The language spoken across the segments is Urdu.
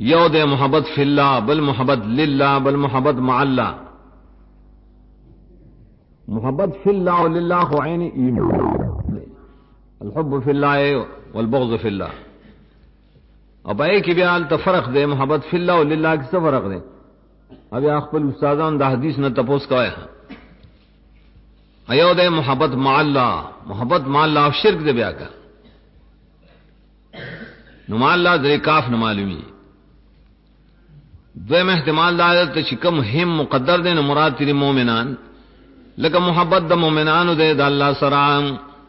یو دے محبت فی اللہ، بل محبت للہ، بل محبت مع اللہ. محبت فی اللہ و للہ خو عین ایمان، الحب فی اللہ والبغض فی اللہ. اب اے کی بیال تفرق دے محبت فی اللہ و للہ کی فرق دے. اب اخبل استادان دا حدیث نہ تپوس کا ہے ایو دے محبت مع اللہ، محبت مع اللہ شرک دے بیا کا نو مع اللہ دے کاف نہ معلومی. دویم احتمال دا تے چکم ہم مقدر دے نو مراد تیری مومنان، لکہ محبت دا مومنان دے دا اللہ سرام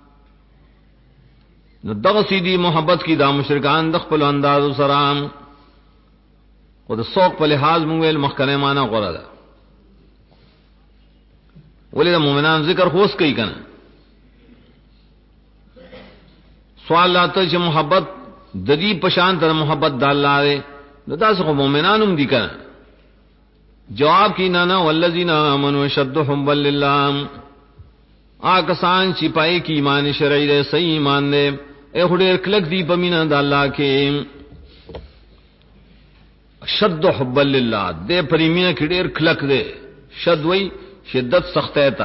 نو دغسی دی محبت کی دا مشرکان دخپل انداز سرام خود سوق پہ لحاظ منگویل مخکنے مانا غورا دا ولی دا مومنان ذکر خوص کئی کنا. سوال لاتا چھ محبت ددی پشان تر محبت دا اللہ دے دا سخو مومنانم دی کنا. جواب کی نانا والذین آمنوا شد حبا للہ، آکسان چپائی کی ایمان شرعی دے صحیح ایمان دے اے خودیر کلک دی پمینا دا اللہ کے شد حبا للہ دے پریمینا کی دیر کلک دے. شد وی شدت سخت ایتا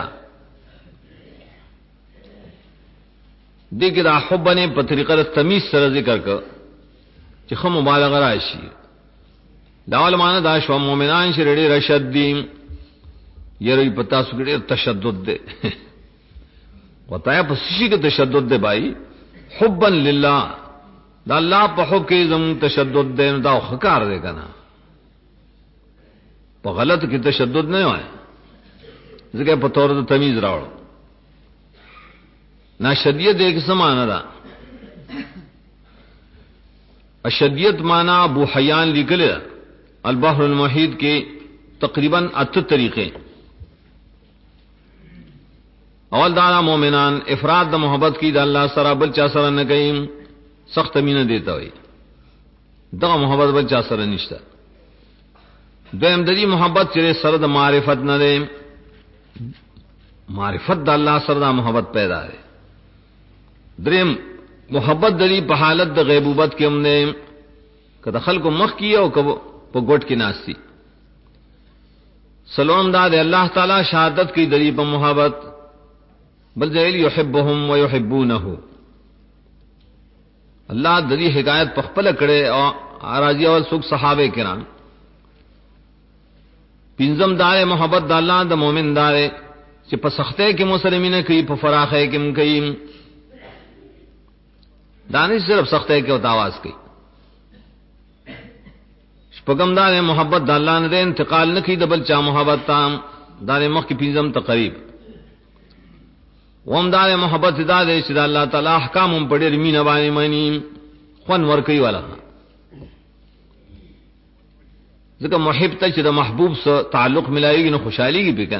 دے کہ دا حبا نے پتریقہ تمیز سر ذکر کر چخم مبالغ راشی داول مانا دا شو مومنان شرڑی رشد دیم یہ پتا سکڑی تشدد دے بتایا پسیشی کے تشدد دے بھائی. حبا للہ دا اللہ پا حب کے زم تشدد دے دا خکار دے کنا پا غلط کی تشدد نہیں ہوئے ذکر پا طور دا تمیز راوڑو نا شدیت ایک سمانا دا. اشدیت مانا ابو حیان لکلے البحر المحیط کے تقریباً 8 طریقے. اول دانا مومنان افراد دا محبت کی دا اللہ سرا بلچا سرا نکیم سخت مینہ دیتا ہوئی دا محبت بلچا سرا نشتا. دویم دری محبت چرے سر دا معرفت نہ دے، معرفت دا اللہ سر دا محبت پیدا دے. دریم محبت دری پا حالت دا غیبوبت کے ہم نے کہ خلق کو مخ کیا اور پا گوٹ کی ناستی. سلام دا دے اللہ تعالی شہادت کی دری پا محبت بل ذیل یحبهم و یحبونہو. اللہ دری حکایت پخپل کڑے اور آراضی اول سکھ صحابہ کرام. پنزم دارے محبت دا اللہ دا مومن دارے چی پا سختے کے مسلمین کی پا فراخے کم کئی دانش صرف سختے کے اتاواز کی. شپگم دارے محبت دا اللہ نے دے انتقال نکی دبل چا محبت تام دارے مخ کی پنزم تقریب. وم دارے محبت دا دے چی دا اللہ تعالی احکام ہم پڑی رمین بانی منی خون ورکی والا ذکر محب تا چی دا محبوب سے تعلق ملائی گی نو خوشحالی گی بکن.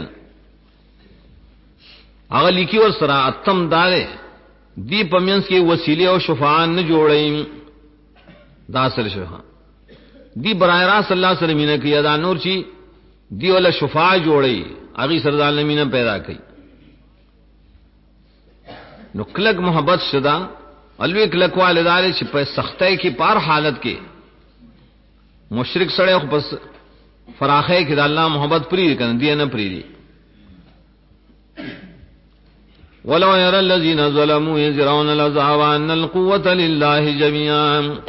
اگر لکی ور سرا اتم دارے دی پمینس کے وسیلے و شفاعان نہ جوڑیں دا اصل شفاعان دی براہ راست اللہ صلی اللہ علیہ کی ادا نور چی دی والا شفاع جوڑی اگی سردار نمینہ پیدا کی نو کلک محبت شدہ الوی کلک والدارے چی پہ سختے کی پار حالت کے مشرک سڑے پس فراخے کی دا اللہ محبت پری کن دی نہ پری دی. وَلَوْ يَرَى الَّذِينَ ظَلَمُوا يَزْرَعُونَ الْعَذَابَ أَنَّ الْقُوَّةَ لِلَّهِ جَمِيعًا.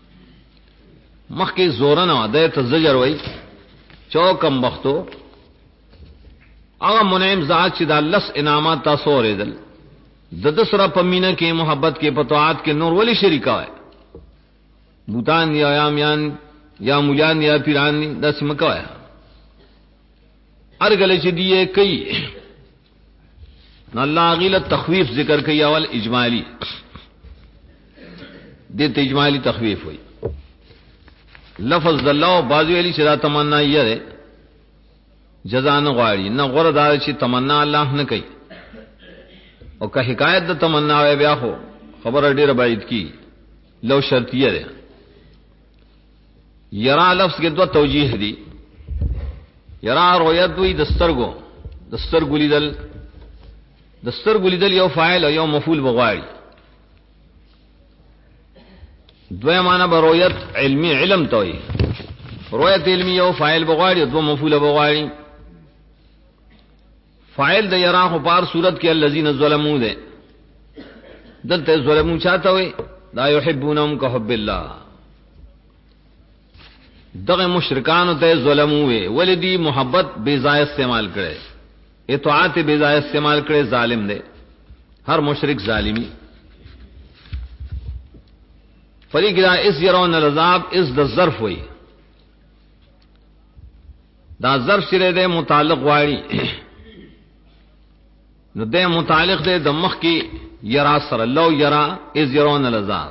مخ کی زورن عدیت الزجر وی چوکم بختو اغا منعم ذات چی دا لس انعامات تا سورے دل ددسرا پمینہ کے محبت کے پتوعات کے نور ولی شریکہ ہے بوتان یا یامیان یا مولیان یا پیران دا سمکہ ہے ارگلے چی دیئے کئی اللہ غیلت تخویف ذکر کئی اول اجمالی دیت اجمالی تخویف ہوئی لفظ اللہ بازو علی چدا تمنا یہ دے جزا نہ غواړي نہ غور دار چی تمنا اللہ نہ کئی اور کہ حکایت دا تمنا ہے بیا ہو خبر ډیر بعید کی لو شرطیہ دے. یرا لفظ کے دو توجیہ دی. یرا رؤیت وی دستر گلیدل یو فاعل او یو مفعول بغواړي. دوی معنی برویت علمی علم توئی روایت علمی او فاعل بغواړي او مفعول بغواړي. فاعل د یرا خو پار صورت کې الذين ظلموا ده دلته ظلمو چاته وي لا يحبونهم كحب الله. دغه مشرکان ته ظلمو وي ولدي محبت بے ځای استعمال کړي اطاعت بے ځای استعمال کړي ظالم دی ہر مشرک ظالمی. فریق دا اس يرون العذاب اس د ظرف وي دا ظرف سره ده متعلق واړي نو ده متعلق ده د مخ کی یرا سره لو یرا اس يرون العذاب.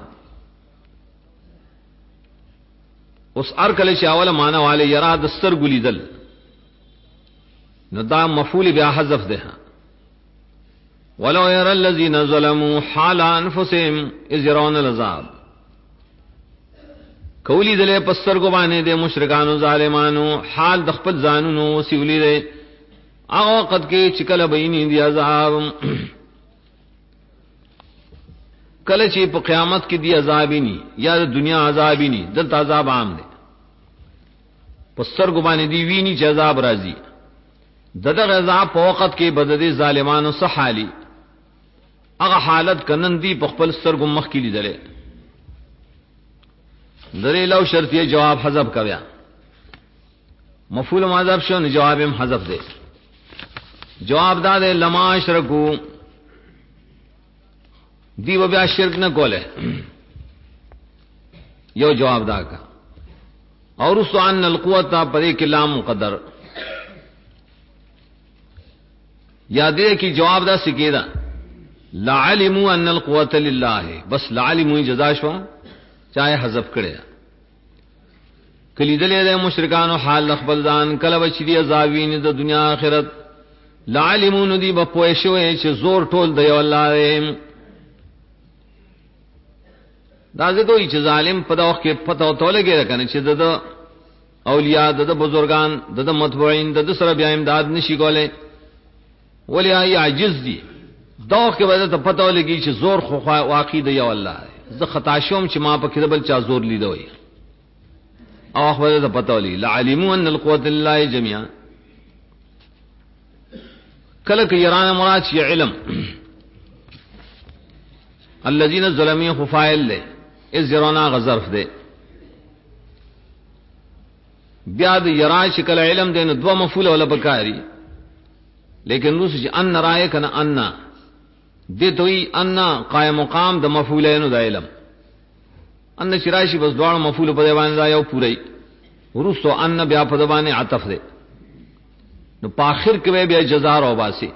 اس ارکل شاول معنا والے یرا د سترګلی دل نو دا مفعول بیا حذف ده. ولو يرى الذين ظلموا حال انفسهم اذ يرون العذاب کولی دلے پستر کو باندې د مشرکانو ظالمانو حال د خپل ځانونو سیولی دے هغه وخت کې چې کله بیني دی عذاب کله چې په قیامت کې دی عذاب ني یا د دنیا عذاب ني دلته عذاب عام دی پستر کو باندې دی ویني چې عذاب راځي دغه عذاب په وخت کې بددي ظالمانو صحالي هغه حالت کنن دی په خپل سترګو مخ کې لیدل درې لو شرطیه جواب حذف کړیا مفعول معذب شو نه جواب هم حذف دی. جواب دا دے لما شرکو دی و بیا شرک نہ کولے یو جواب دا کا اور اس ان القوت پر کلام مقدر یاد ہے کہ جواب دا سکیدا لعلموا ان القوت لله بس لعلموا جزا شو چاہے حذف کړي کلی دلې د مشرکانو حال خپل ځان کله بچی دی عذابین د دنیا آخرت لعلمون دی بپوی شوی چې زور ټول دی والله دا زه دوی چې ظالم په داخ کې پتو تولګی کنه چې د اولیاء د بزرگان د متبوعین د سره بیا امداد نشي کوله ولیا عاجز دی داخ کې وجه ته پتو لګی چې زور خو واقع دی والله زه خطا شوم چې ما په کې بل چا زور لیدوي او خو ته پتو لګی لعلموا ان القوت لله جميعا کله کې یران مراد شي علم الذين ظلموا خفائل له از یرانا غظرف ده بیا د یرا شکل علم دین دو مفعول ولا بکاری لیکن روس چې ان رائے کنه ان دې توي ان قائم مقام د مفعولین د علم ان شراشی بس دوړ مفعول په دیوان دا یو پوری ورسو ان بیا په دبانې عطف ده نو په اخر کې بیا جزاء او باسي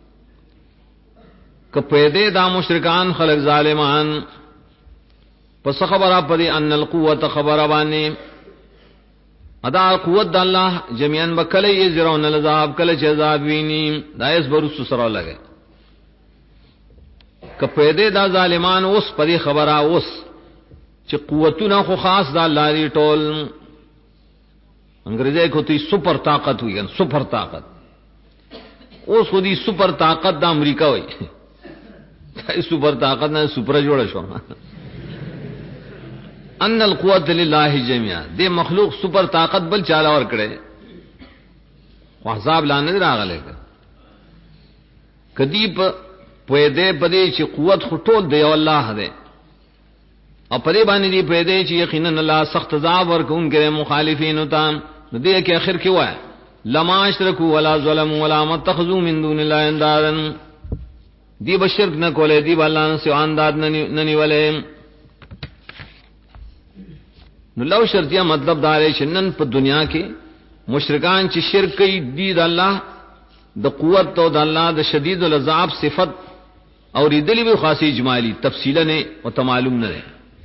کپیدے دا مشرکان خلق ظالمان پس خبره پدی ان القوت خبره باندې ادا قوت د الله جميعا بکله یزرون العذاب کله چې عذاب ویني دا اس برس سره لګي کپیدے دا ظالمان اوس پدی خبره اوس چې قوتونه خو خاص د الله دی ټول انګریزي کوتی سپر طاقت وي ان سپر طاقت اوس خو دی سپر طاقت د امریکا وي سپر طاقت نه سپر جوړ شو ان القوت لله جميعا دې مخلوق سپر طاقت بل چاله ور کړي عذاب لاندې راغله کدی په دې پدې چې قوت خټول دی الله دې او پدې باندې دې په دې چې یقینا الله سخت عذاب ورکوونکي مخالفین وتام دې کې اخر کې وای لما اشركوا ولا ظلموا ولا متخذوا من دون الله اندادا دی بشرک نہ کولے دی الله نه سو انداد نه نیولې نو لو شرطیه مطلب دا لري چې نن په دنیا کې مشرکان چې شرک کوي دی د الله د قوت او د الله د شدید العذاب صفت او ریدلی به خاصی اجمالی تفصیلا نه او معلوم نه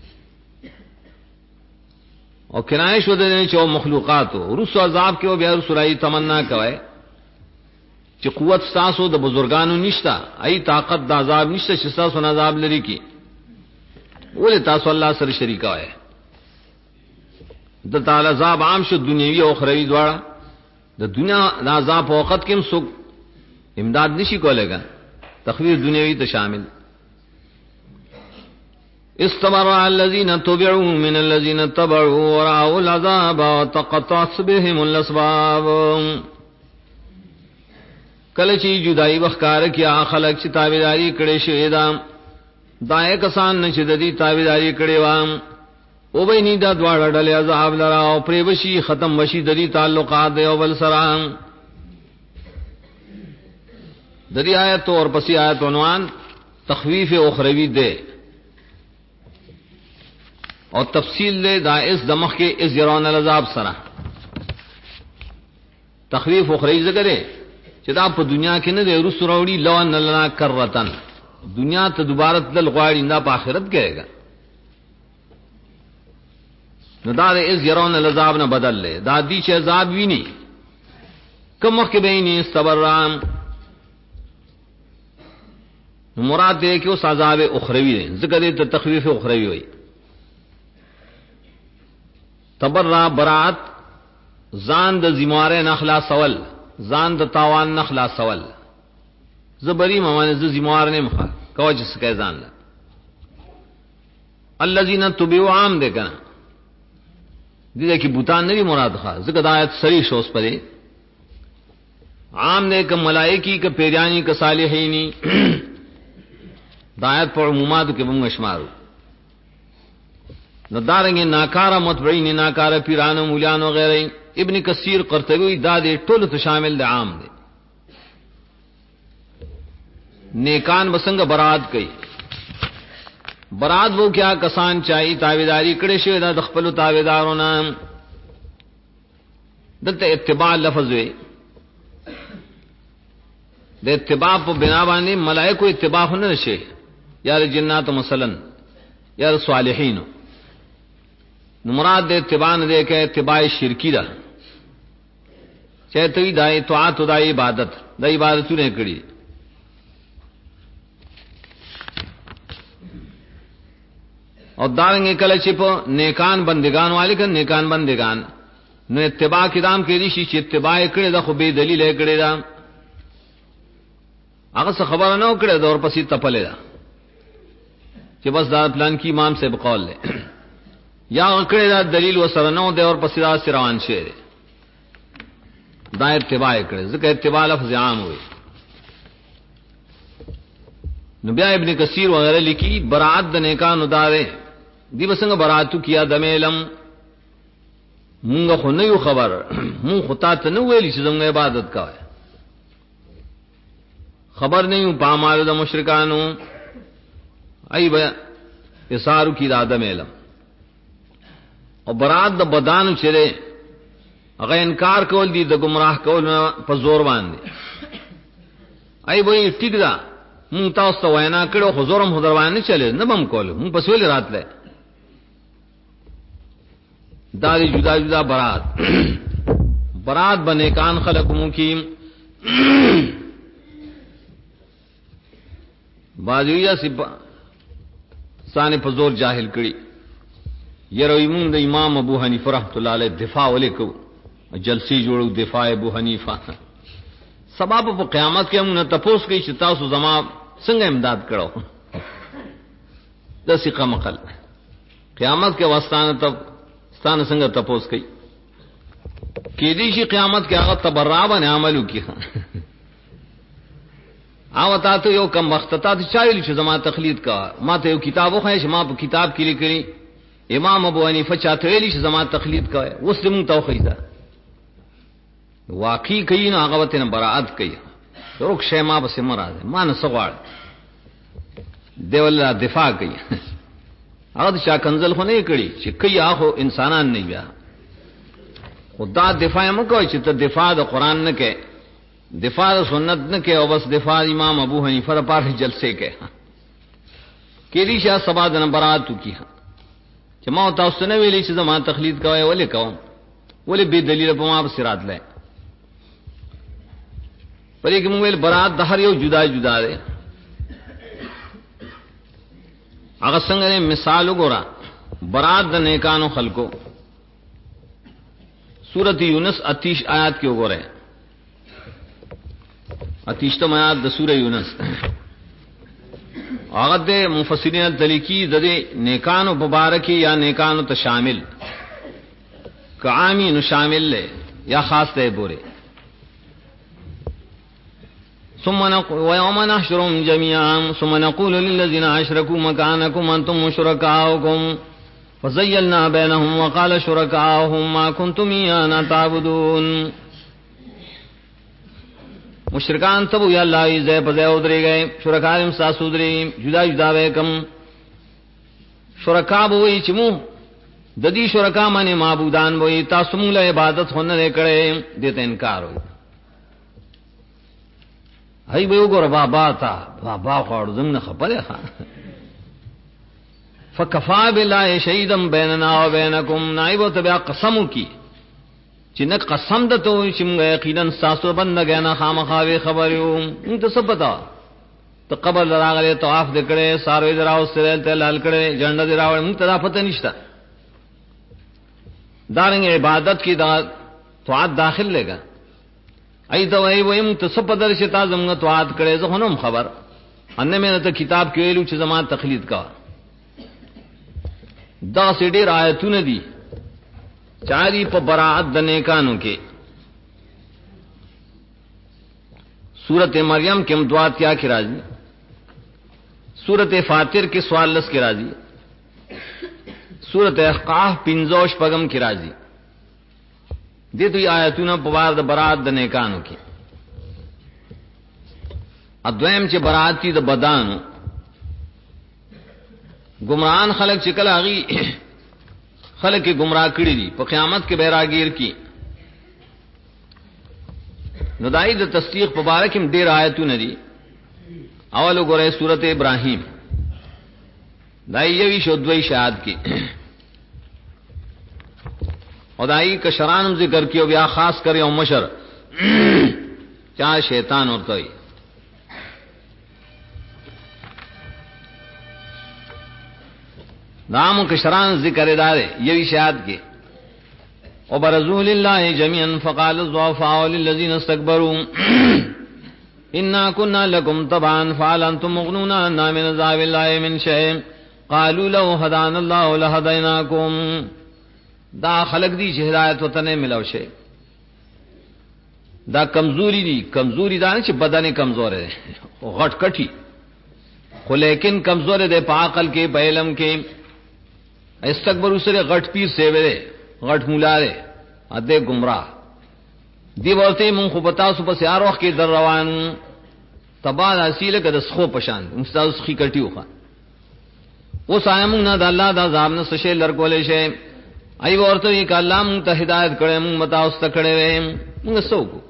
او کنایه شو د چې مخلوقات او رسو عذاب کې او بیا رسولای تمنا کوي چې قوت تاسو د بزرګانو نشتا ای طاقت د عذاب نشته چې تاسو نه عذاب لري کی ولې تاسو الله سره شریک وای د تعالی عذاب عام شو دنیوي او اخروی دواړه د دنیا د عذاب په وخت کې هم څوک امداد نشي کولای تخفیف دنیوي ته شامل استبرأ الذين تبعوا من الذين اتبعوا ورأوا العذاب وتقطعت بهم الاسباب. کله چې جدائی وخکار کیا خلق چې تابعداري کړي شوی دا دای کسان چې د دې تابعداري کړي و او به نه دا دواړه ډلې عذاب لرا او پرې وشي ختم وشي د دې تعلقات او بل سره. د دې آیت او پسې آیت عنوان تخویف اخروی ده اور تفصیل دے دا اس دمخ کے اس یرون العذاب سرا تخویف اخروی ذکر ہے چدا په دنیا کې نه د رسو راوړي لو ان لنا کرتن دنیا ته دوباره تل غواړي نه په آخرت کېږي نو دا اس یرون العذاب نه بدل لے دا دی چې عذاب ویني کوم وخت به نه استبرام مراد دې کې اوس عذاب اخروی دی ذکر دې ته تخویف اخروی وي. تبرع برات زان د زمواره نخلا سوال زان د تاوان نخلا سوال زبری ممانه ز زموار نه مخه کوج سکه ځان لا الذين تبعوا عام دې کنه دې کې بوتان نه مراد ښه ځکه دا آیت سری شوس پرې عام دې ک ملائکی ک پیرانی ک صالحینی دا آیت پر عمومات کې موږ شمارو نو دارنگی ناکارا متبعین ناکارا پیران و مولیان وغیرہ. ابن کثیر قرطبی دا دے ټول ته شامل دے عام دے. نیکان بسنگ برات کئی برات وہ کیا کسان چاہی تابعداری کڑے شوی دا دخپلو تابعدارونا دلتا اتباع لفظ وے دے اتباع پا بنا باندے ملائکو اتباع ہونا نشے یا جنات مثلا یا صالحینو مراد دے اتباع نہ دے کہ اتباع شرکی دا چاہتے ہی دائی طاعت دا عبادت دا عبادتوں نے کڑی اور دارنگے کل چپ نیکان بندگان والے کن نیکان بندگان نو اتباع کدام کے ریشی چی اتباع کڑے دا خو بے دلیل ہے کڑے دا اگر سے خبر نہ کڑے دا اور پسی تپلے دا چی بس دا پلان کی امام سے بقول لے یا کړه دا دلیل وسره نو دی اور پسیدا روان شه دا اتباع کړه ځکه اتباع لفظ عام وي. نو بیا ابن کثیر وغیرہ لکھی برات د نیکانو دارې دی وسنګ براتو کیا د علم مونږ خو نه یو خبر مونږ خطا ته نو ویلی چې زموږ عبادت کوي خبر نه یو پامال د مشرکانو ای بیا اسارو کی د ادم علم او برات د بدانو چره هغه انکار کول دي د گمراه کول په زور باندې ای وای ټیک دا مون تاسو وینا کړو خو زورم هدر باندې چلے نه بم کول مون په سویل راتله دا دی جدا جدا برات برات بنے کان خلق مقیم باجویا سپا سانے په زور جاهل کړي یره ایمون د امام ابو حنیفه رحمۃ اللہ علیہ دفاع ولیکو جلسی جوړو دفاع ابو حنیفه سبب په قیامت کې موږ تپوس کوي چې تاسو زما څنګه امداد کړو د ثقه مقل قیامت کې واستانه تب ستانه څنګه تپوس کوي کې دې شي قیامت کې هغه تبرع باندې عملو کی او تاسو یو کم وخت تاسو چایلی چې زما تقلید کا ما ته یو کتاب خو چې ما په کتاب کې لیکلی امام ابو حنیفه چاته ویلی چې زما تقلید کوي مسلمون توخیدا واقعي کوي نه هغه ته برائت کوي ورک شی ما بس مراد ما نه سغواړ دیول دفاع کوي هغه شا کنزل خو نه کړي چې کوي هغه انسانان نه بیا خدا دفاع مو کوي چې ته دفاع د قران نه کې دفاع د سنت نه کې او بس دفاع امام ابو حنیفه پر پاره جلسه کې کېدی شا سبا د برائت کی چې ما تاسو نه ویلې چې زما تقلید کوي ولې کوم ولې به دلیل په ما بصیرات لای پرې کوم ویل برات د هر یو جدا جدا ده هغه څنګه مثال وګورا برات د نیکانو خلقو سورۃ یونس 38 آیات کې وګورئ 38 آیات د سورۃ یونس هغه د مفسرین تلکی د نیکانو مبارکی یا نیکانو ته شامل کعامی نو شامل لے یا خاص تے بورے ثم نقول ويوم نحشرهم جميعا ثم نقول للذين اشركوا مكانكم انتم وشركاؤكم فزيلنا بينهم وقال شركاؤهم ما كنتم ايانا تعبدون مشرکان تب یا اللہ زے پزے ادرے گئے شرکاء ساس ادرے جدا جدا وے کم شرکا بوئی چمو ددی شرکا مانے معبودان بوئی تاسو مونږ له عبادت خونه نه کړې دته انکار وي هی به وګوره بابا تا بابا خور زمنه خبره ښه فکفا بالله شهیدا بیننا و بینکم نائب تبع قسم کی چې نه قسم د تو چې موږ یقینا تاسو بندګان نه خامخاوي خبرو موږ ته څه پتا ته قبر راغله طواف دکړې ساروي دراو سره ته لال کړي جنډه دراو موږ ته پته نشته دارنگ عبادت کی دا توعات داخل لے گا ایتا ویم تصپدر شتا زمگا توعات کرے زخنم خبر اننے میں نتا کتاب کیویلو چھ زمان تخلید کا دا سیڈیر آیتون دی چاری پا براعت دنیکانو کے سورت مریم کے مدوات کیا کی راضی سورت فاتر کے سوالس کی راضی سورت احقاف پنزوش پگم کی راضی دے تو یہ آیتون پوار دا برات دا نیکانو کی ادویم چے براتی دا بدانو گمراہان خلق چکل آگی خلق کی گمراہ کری دی پا قیامت کے بیراگیر کی ندائی دا تصدیق پبارکم دیر آیتون دی اولو گرے سورت ابراہیم دائی یوی شدوئی شہاد کی خدائی کشرانم ذکر کیو بیا خاص کرے او مشر چاہ شیطان اور توئی نام کشران ذکر دارے یہی شہاد کے وبرزوا للہ جميعا فقال الضعفاء للذین استكبروا انا كنا لكم تبعا فهل انتم مغنون عنا من عذاب الله من شيء قالوا لو هدانا الله لهديناكم دا خلق دی چې ہدایت وطن ملو شي دا کمزوری دی کمزوری دا نه چې بدن کمزور ہے غټ کټی خو لیکن کمزور دی په عقل کې په علم کې استکبر سره غټ پیر سی وره غټ مولا دی اده گمراه دی ورته مون خو پتا سو پس یار وخت کې در روان تبا اصیل کده سخو پشان استاد خي کټیو خان او سایمون نه د الله دا عذاب نه سشه لرګولې شي ای ورته یک الله مون ته ہدایت کړي مون متا واست کړي مون سوکو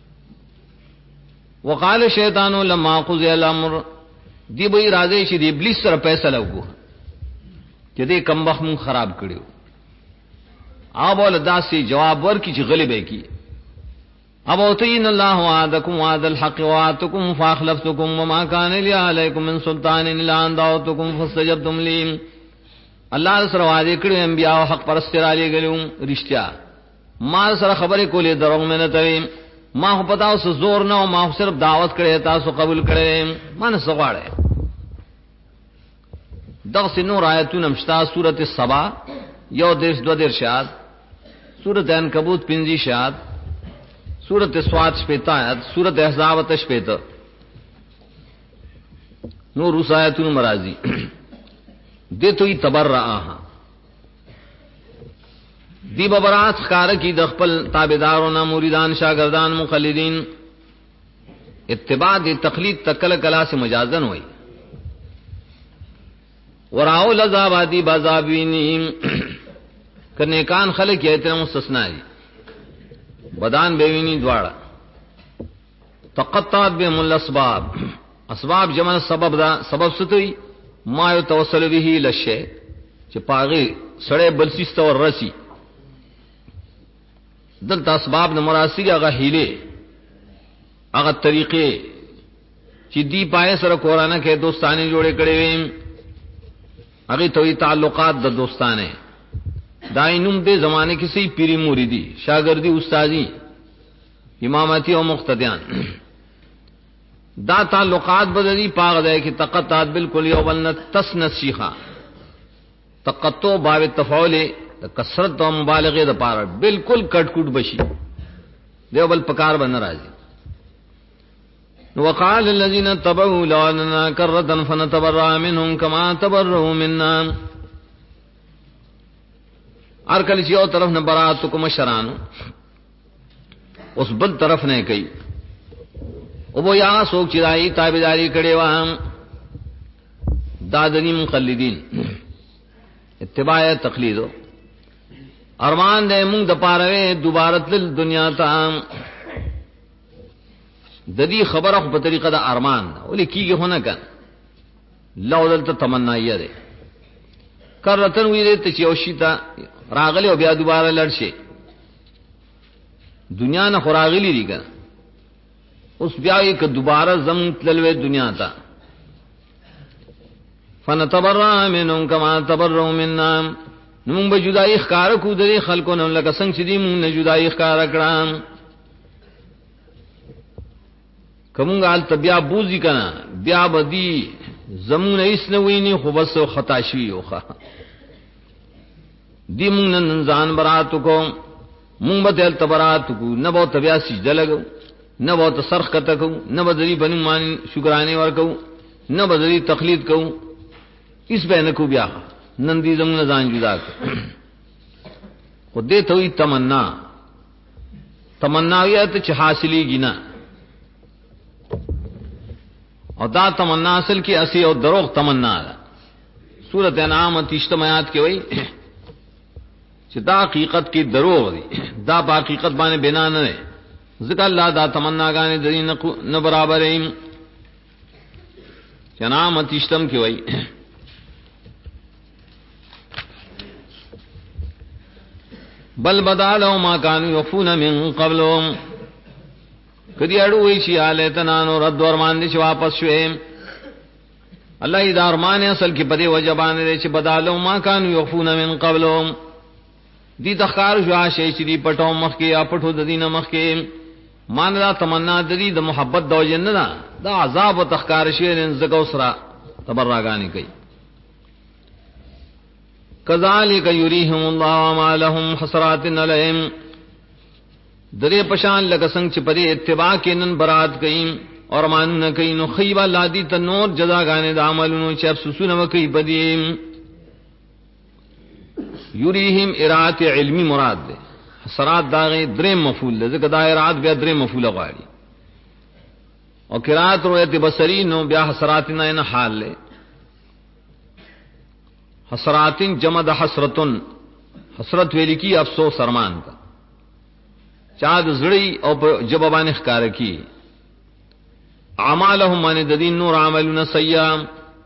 وقال شیطان لما قضى الامر دی به راځي چې دی ابلیس سره فیصله وکړو چې دې کمبخ مون خراب کړیو اب ول داسي جواب ورکی چې غلبه کی اب اوتین الله وعدکم وعد الحق وعدتکم فاخلفتکم وما كان لي عليكم من سلطان الا ان دعوتكم فاستجبتم لي الله سره وعده کړو انبیاء او حق پرست را لګلو رښتیا ما سره خبرې کولې درو مې نه توي ما خو پتا اوس زور نه ما صرف دعوت کړې تاسو قبول کړې ما نه سغواړې دغه نور آیتونه مشتا سورته سبا یو دیش دو دیر شاد سورته عنکبوت پنځه شاد سورته سواد شپیتا آیت سورته احزاب تشپیتا نور اس آیتونه مرাজি دے تو ہی تبرعاها دی ببرات خار کی دخپل تابعداروں مریدان شاگردان مقلدین اتباع دی تقلید تکل کلا سے مجازن ہوئی وراؤ لذابادی بازابینیم کرنے کان خلق یا اتنا مستثنائی بدان بیوینی دوارا تقطعت بهم الاسباب اسباب جمع سبب دا سبب ستوئی ما یو توسل به لشه چې پاغي سړې بلسیست اور رسی دلته اسباب نه مراسي هغه هیله هغه طریقې چې دی پای سره قرآن کې دوستانه جوړې کړې وي هغه توي تعلقات د دوستانه داینوم دې زمانه کې سي پیری مریدي شاګردي استادي امامتي او مقتدیان دا تعلقات بدلی پاغ دے کہ تقطعت بالکل یوبلن تسنسیخا تقطع باب تفعول کثرت و مبالغه د پاره بالکل کټ کټ بشي دیو بل پکار بن راځي. وقال الذين تبعوا لو اننا كرة فنتبرأ منهم كما تبرؤوا منا. ارکل چې یو طرف نه برات کوم شرانو اوس بل طرف نه کوي او بو یا سوک چې دای تابعداري کړي و دادنی مقلدین اتباع تقلید ارمان دے مونږ د پاره دوباره تل دنیا ته د دې خبره په طریقه د ارمان ولې کیږي هونه کن لو دلته تمنا یې ده کرتن وی دې ته چې او شیتا راغلی او بیا دوباره لړشي دنیا نه خراغلی دي کنه اوس بیا یې ک دوباره زم تللوي دنیا ته فنتبرأ منهم كما تبرؤوا منا. نو به جدای ښکار کو د خلکو نو لکه څنګه چې دې مونږ نه جدای ښکار کړم کومه حال بیا بوزي کنه بیا بدی زمون ایس نه ویني خو بس خطا شي یوخه دی مونږ نن ځان برات کو مونږ به تل تبرات کو نه به تبیا سجده لګو نه به سرخ کته کو نه به دې بنو مان شکرانه ورکو نه به دې تقلید کو اس به نه کو بیا نن دې زمون ځان جدا کو دې ته وي تمنا تمناویت چې حاصلې گینا او دا تمنا اصل کی اسی او دروغ تمنا ده. سورۃ انعام 30 آیات کې وایي چې دا حقیقت کې دروغ دي دا په حقیقت باندې بنا نه ده ځکه الله دا تمنا غانې د نه برابرې انعام 30 کې وایي بل بدالو ما كانوا يخفون من قبلهم کدی اړو وی شي اله تنانو رد ورمان دي چې واپس شوي الله دې ارمان اصل کې پدې وجبان دي چې بدالو ما كانوا يخفون من قبلهم دي تخار شو شي چې دي پټو مخ کې یا پټو د دینه مخ کې مان را تمنا د دې د محبت د وجنه نه دا عذاب او تخکار شي ان زګو سرا تبرغانی کوي کذالک یریهم الله ما لهم حسرات علیهم درې پشان لکه څنګه چې پرې اتباع کینن برات کئ اور مان نه کئ نو خیب الله دې ته نور جزاګانې د عملونو چې افسوسونه وکي بدیم یریهم ارات علمی مراد ده حسرات داغه درې مفعول ده ځکه دا ارات بیا درې مفعول غواړي او قرات رؤیت بصری نو بیا حسرات نه حال له حسراتن جمع د حسرتن حسرت ویل کی افسوس ارمان کا چا د زړی او په جوابانه ښکار کی اعمالهم ان د دین نور عملون سیئا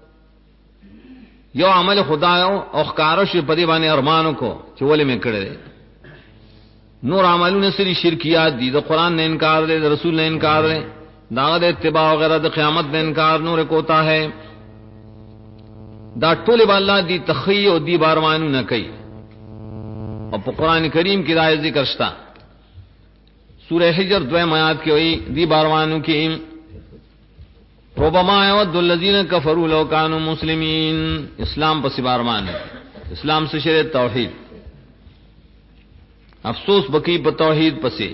یو عمل خدای او ښکار شي په دې باندې ارمانو کو چې ولې مې کړل نور عملون سری شرکیات دي د قران نه انکار دي د رسول نه انکار دي دا د اتباع وغیرہ د قیامت نه انکار نور کوتا ہے دا ټول به الله دی تخی او دی بارمانو نه کوي او په قران کریم کې دا ذکر شتا سورہ حجر 2 آیات کې وایي دی بارمانو کې ربما يود الذين كفروا لو كانوا مسلمين اسلام پس بارمان اسلام سے شریعت توحید افسوس بکی په توحید پسې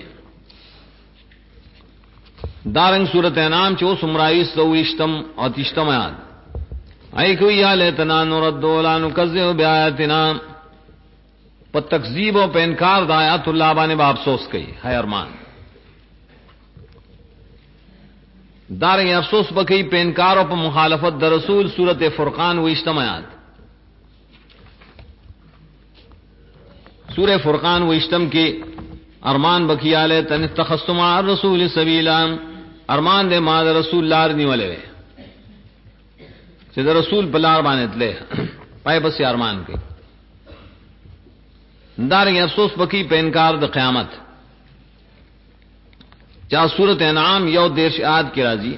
دارنګ سورۃ انعام 4 او 30 آیات ای کوئی یا لیتنا نرد ولا نکذب بیااتنا په تکذیب او په انکار د آیات الله باندې به افسوس کوي ہے ارمان دارنګ افسوس بکی په انکار او په مخالفت د رسول سورۃ فرقان 20 آیات سورہ فرقان 20 کې ارمان بکی آله تن تخصم الرسول سبیلا ارمان دې ما د رسول لار نیولې چې د رسول بلار باندې تله پای بس ارمان کوي دارنګ افسوس بکی په انکار د قیامت چا سورۃ انعام یو دیرش آیات کې راځي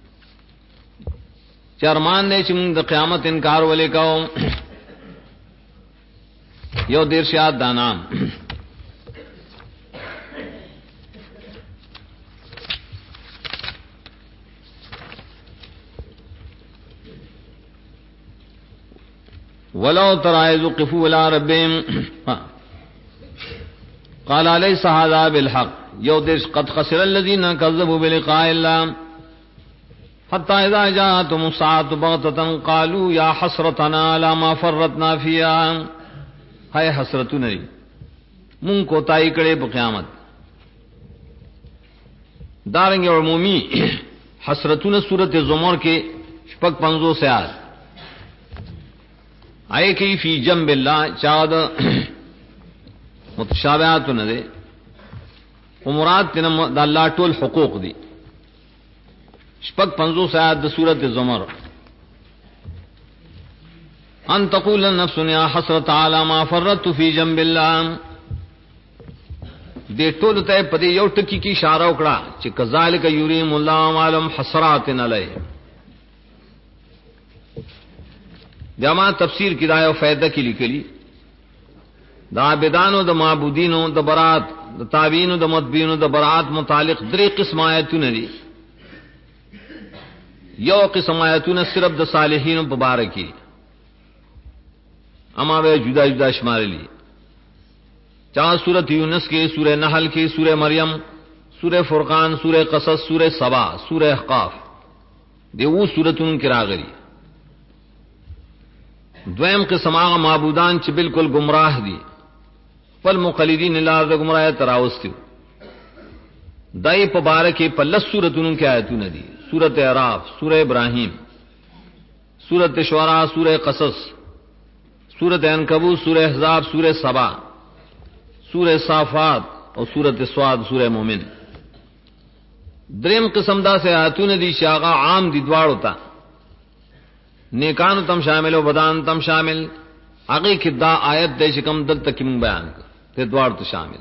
چې ارمان دې چې موږ د قیامت انکار ولې کوو یو دیرش آیات دا نام ولو ترى إذ وقفوا إلى ربهم قال أليس هذا بالحق يودش قد خسر الذين كذبوا بلقاء الله حتى إذا جاءتهم الساعة بغتة قالوا يا حسرتنا على ما فرطنا فيها هاي حسرتنا من کو تائی کڑے پا قیامت دارنگ عمومی حسرتنا سورت زمر کے شپک 500 سے آد آئے کی فی جنب اللہ چاہد متشابہات نہ دے ومراد تنم دا اللہ ٹول حقوق دی شپک 500 سے آد سورت زمر ان تقول النفس یا حسرت علی ما فرطت فی جنب اللہ دے ټول ته پدې یو ټکی کی اشاره وکړه چې کذالک یریم الله عالم حسرات علیه جما تفسیر کی دا یو فائدہ کی لیکلی دا عابدانو د معبودینو د برات د تابعینو د متبعینو د برات متعلق درې قسم آیاتونه دي یو قسم آیاتونه صرف د صالحین مبارکی اما به جدا جدا شمارلی چاہ سورۃ یونس کے، سورہ نحل کے، سورہ مریم، سورہ فرقان، سورہ قصص، سورہ سبا، سورہ احقاف دیو سورتون کی راغلی دویم قسم آغا معبودان چی بالکل گمراہ دی فالمقلدین اللہ دا گمراہ تراوستیو دائی پبارکی پلس سورتون کی آیتون دی سورۃ اعراف، سورہ ابراہیم، سورۃ شعراء، سورہ قصص، سورۃ عنکبوت، سورہ احزاب، سورہ سبا، سورہ صافات اور سورۃ صاد، سورہ مومن. دریم قسم دا سے آیاتون دی شاغا عام دی دوار ہوتا نیکان تم شامل و بدان تم شامل آگے کی دا آیت دے شکم دل تکیم بیان کر تے دوار تو شامل.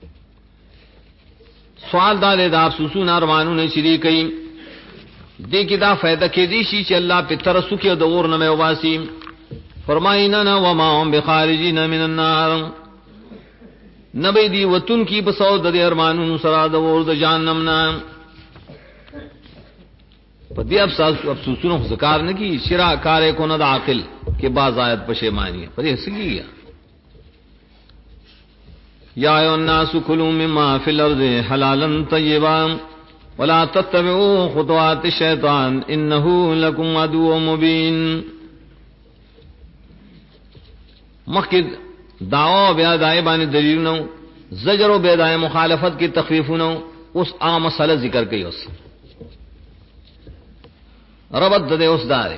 سوال دا لے دا افسوسون ارمانوں نے شریکئی دے کی دا فائدہ کی دیشی چی اللہ پہ ترسو کی دور نمے واسی فرمائینا وما هم بخارجین من النار نبی دی وطن کی بسو دے ارمانون سرا دور دا جہنم نام پدی افسوسوں ذکار نہ کی شرع کارے کو نہ عاقل کے بعض آیت پشیمانی ہے پدی سگی گیا یا ایھا الناس کلوا مما فی الارض حلالا طیبا ولا تتبعوا خطوات الشیطان انه لکم عدو مبین. مخکد دعوی بیا دائے بانی دلیل نو زجر و بیدائے مخالفت کی تخفیف نو اس عام مسئلہ ذکر کی اس ربط دے اس دارے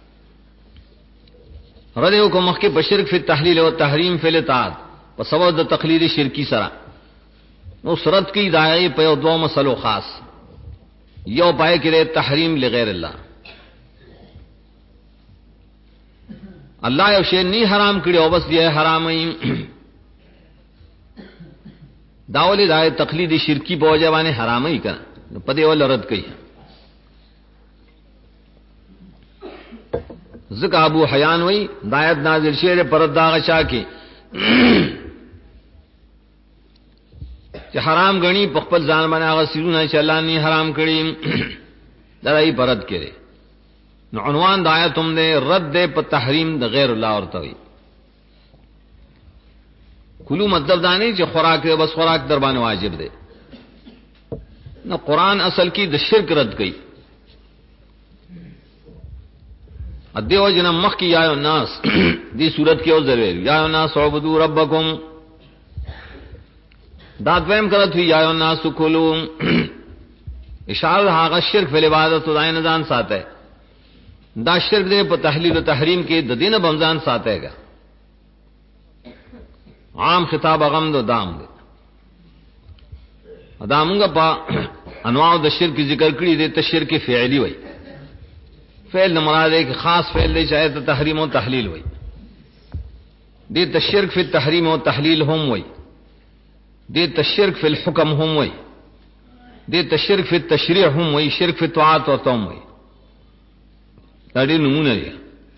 ردیو کو مخی بشرک فی تحلیل و تحریم فی الاطاعت و سبب تقلید شرکی سرا اس رد کی دائے پہ دو مسئلو خاص یو پائے کرے تحریم لغیر اللہ اللہ یو شے نہیں حرام کڑی او بس یہ حرام داولی دائے تقلید شرکی بوجوانے حرام ہی کرنا پدے والا رد کئی ذکر ابو حیان وئی دایت نازل شیر پرد داغ چا کی کہ حرام گنی پخپل زان بنا غسیرون چ اللہ نے حرام کڑی درائی پرد کرے نو عنوان دایت تم نے رد دے پر تحریم د غیر اللہ اور توئی کلو مطلب دانی چ خوراک دے بس خوراک دربان واجب دے نو قرآن اصل کی د شرک رد گئی دیو جنا مخ کی یا الناس دی صورت کے عذر یا الناس عبدوا ربکم دادویم کرت ہوئی یا الناس کلوا اشارہ ہاغ شرک فی العبادت و دائن دان ساتھ ہے دا شرک دے پر تحلیل و تحریم کے دین بمزان ساتھ ہے گا عام خطاب غمد و دام دے دامنگا پا انواع دا شرک ذکر کری دے تا شرک فعلی وئی فعل مراد ایک خاص فعل دے چاہے تو تحریم و تحلیل ہوئی دے تشرک فی التحریم و تحلیل ہم ہوئی دے تشرک فی الحکم ہم ہوئی دے تشرک فی التشریع ہم ہوئی شرک فی طاعت و توم ہوئی تاڑی نمونہ دیا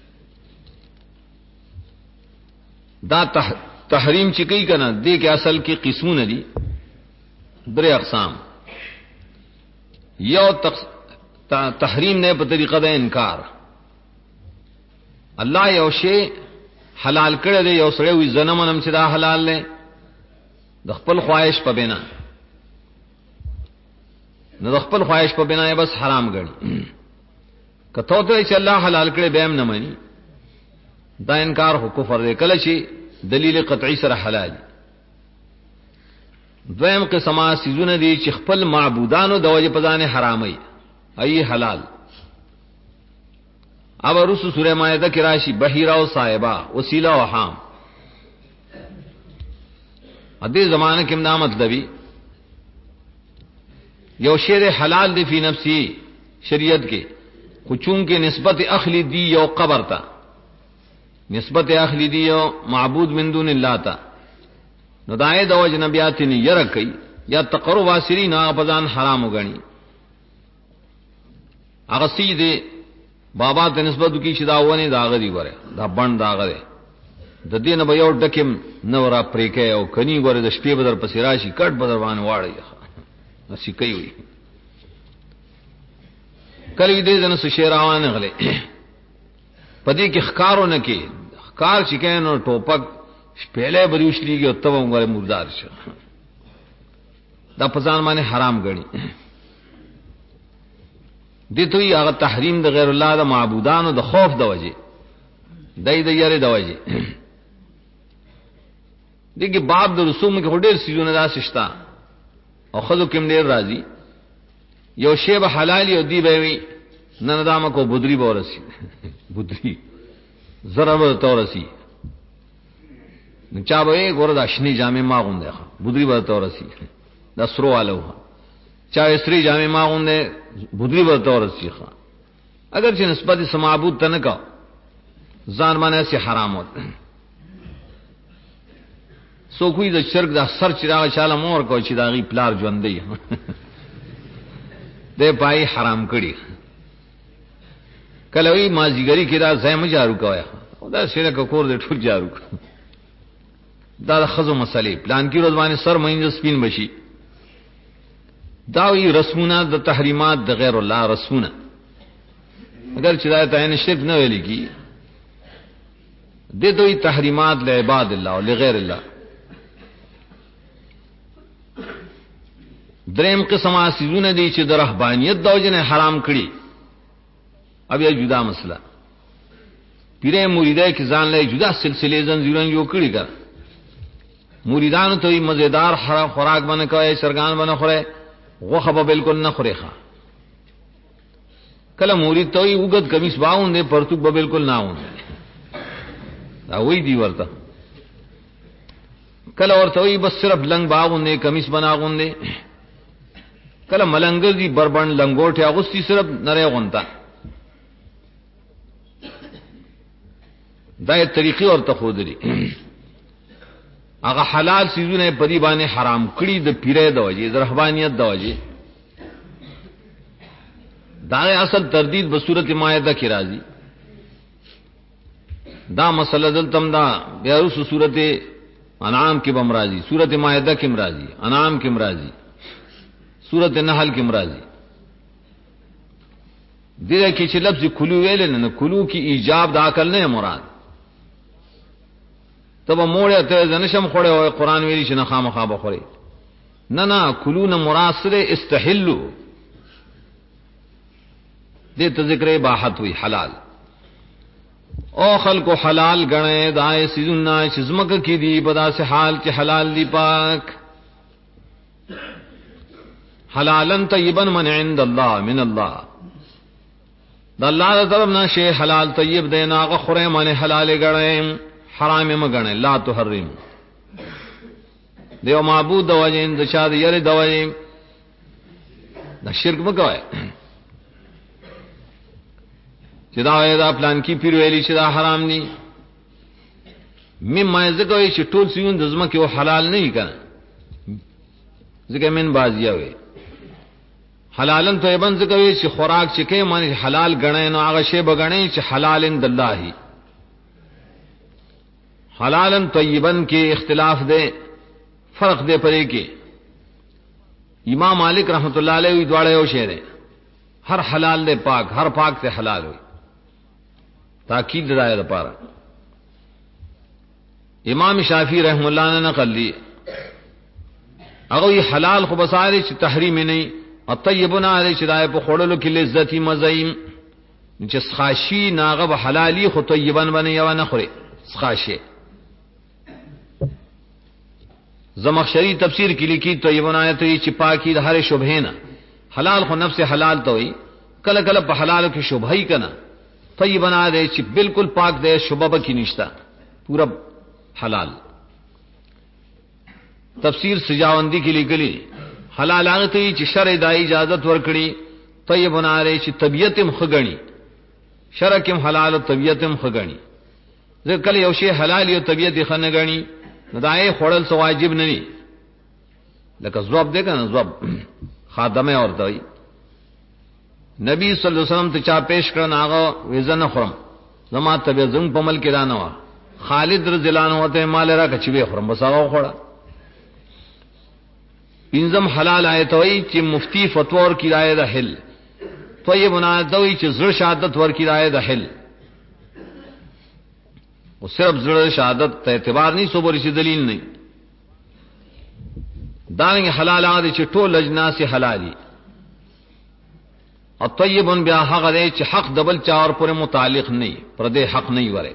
دا تحریم چکی کنا دے کے اصل کی قسمون دی در اقسام یو تحریم نے بطریقہ دا انکار اللہ یو شے حلال کړی دی یو سړی وي زنمنم چې دا حلال دی د خپل خواهش په بنا نو د خپل خواهش په بنا بس حرام ګڼي کته ته چې الله حلال کړی به هم نه مانی دا انکار هو کفر دی کله چې دلیل قطعی سره حلال دویم قسمه سيزونه دي چې خپل معبودانو د وجه په ځان حرامي ای حلال اب رسو سورہ مائدہ کی راشی بحیرہ و صاحبہ وسیلہ و حام ادی زمانہ کے امداد مطلبی یو شیر حلال دی فی نفسی شریعت کے خچون کے نسبت اخلی دی یو قبر تا نسبت اخلی دی یو معبود من دون اللہ تا ندائے دو جنبیاتی نے یرک کئی یا تقرب واسری نا پزان حرام گنی اغسی دے بابا ته نسبت کی چې دا ونه دا غدي غره دا بند دا غره د دې نه به یو ډکم نورا پریکه او کني غره د شپې بدر پسې راشي کټ بدر باندې واړی نسی کوي وي کله دې جن سشیراوان غلې پدې کې خکارو نه کې خکار چې کینو ټوپک شپېلې بریوشليږي او تبم غره مردار شه دا پزان باندې حرام غړي دتوی هغه تحریم د غیر الله د معبودانو د خوف د وجه دای د یاره د وجه دغه باب د رسوم کې ډېر سيزونه داسشتا او خذو کوم ډېر راضي یو شی به حلال او دی به وي نن دامه کو بدری بورسی بدری ضرب تورسی چا به ګور د اشنی جامې ما غونډه بدری به تورسی د سرو والو چا استری جامع ماغون نے بدری ورطور سیخا اگر چه نسبت سمعبود تنکا زان مانے سے حرام ہوتا سو کوئی دا شرک دا سر چراغ چالا مور کو چی داغی پلار جوندی دے پائی حرام کری کلوی مازیگری کی دا زیم جارو کویا دا سیرک کور دے ٹھول جارو دا خزو مسئلے پلان کی روزبانی سر مہین سپین بشی داوی رسمونه د تحریمات د غیر الله رسمونه اگر چې دا تعین شرک نه ویل کی د دوی تحریمات لعباد الله او لغیر الله دریم قسم اسیزونه دي چې د رهبانیت د وجنه حرام کړي اب یو جدا مسله پیره مریدای کی ځان له جدا سلسله زنجیرونه یو کړي کړ مریدانو ته مزیدار خوراک باندې کوي سرګان باندې خوره غوخه به بالکل نه خوريخه کله مرید ته وګد کمیس باون دے پرتوک به بالکل نه اون دا وی دی ورته کله ورته وی بس صرف لنګ باون دے کمیس بناغون دے کله ملنګ دی بربند لنګوټه اغوستي صرف نره غونتا دا طریقې ورته خو دي هغه حلال سيزونه په دې باندې حرام کړی د پیره د وجه د رهبانيت د وجه دا اصل تردید په سورته مائده کې راځي دا مسله دلتم دا بیا رسو سورته انعام کې بم راځي سورته مائده کې راځي انعام کې راځي سورته نحل کې راځي دغه کې چې لفظ کلو ویل نه کلو کې ایجاب د عقل نه مراد تب موړه ته ځنشم خوړې او قران ویلی چې نه خامخا بخوري نه کلون مراسل استحلوا دې ته ذکر باحت وی حلال او خلق حلال غنه دای سيزونه چې زمکه کې دی په داسې حال چې حلال دی پاک حلالن طیبا من عند الله من الله د الله طرف نه شی حلال طیب دینا غ خوره من حلال غنه حرام مګنه لا تحرم دیو معبود د وجین د شاد یری د وجین د شرک مګوي چې دا پلان کی پیر ویلی چې دا حرام دي مما زګوي چې ټول سيون د زما کې او حلال نه کړه ځکه من بازیا وي حلالن طیبن زګوي چې خوراک چې کې معنی حلال غنه نو هغه شی بغنه چې حلالن دالله حلالن طیبن کې اختلاف دے فرق دے پرې کې امام مالک رحمت الله علیه وی دواړه یو شی دی هر حلال دے پاک هر پاک سے حلال ہوئی تاکید دایره لپاره امام شافعی رحم الله نے نقل دی هغه حلال خو بساره چې تحریم نه او طیبون علی چې دای په خړلو کې لذت مزیم چې خاشي ناغه به حلالي خو طیبن باندې یو نه خوري خاشي زمخشری تفسیر کې لیکي طیبون آیت چې پاکي د هر شبهه نه حلال خو نفس حلال ته وي کله کله په حلال کې شبهه ای کنه طیبن آیت چې بالکل پاک دی شبهه به کې نشتا پورا حلال تفسیر سجاوندی کې لیکلي حلال هغه ته چې شرع د اجازه ورکړي طیبون آیت چې طبيعت مخغني شرع کې حلال او طبيعت مخغني ځکه یو شی حلال او طبيعت خنغني نو دای خړل سو واجب نه دي لکه زوب دې کنه زوب خادمه اورته وي نبی صلی الله علیه وسلم ته چا پیش کړه ناغه وزن خرم زما طبيعت زم په ملک را نه وا خالد رضی الله عنه ته مال را کچوي خرم بس هغه خړه پینځم حلال آیت وای چې مفتی فتوا ور کړای د حل طیب نه دوی چې زړه شهادت ور کړای د حل او صرف زړه شهادت ته اعتبار نه سو بری دلیل نه دانګ حلال هغه چې ټول اجناس حلالي او طیبون بیا هغه چې حق دبل چا اور پورې متعلق نه پر دې حق نه وره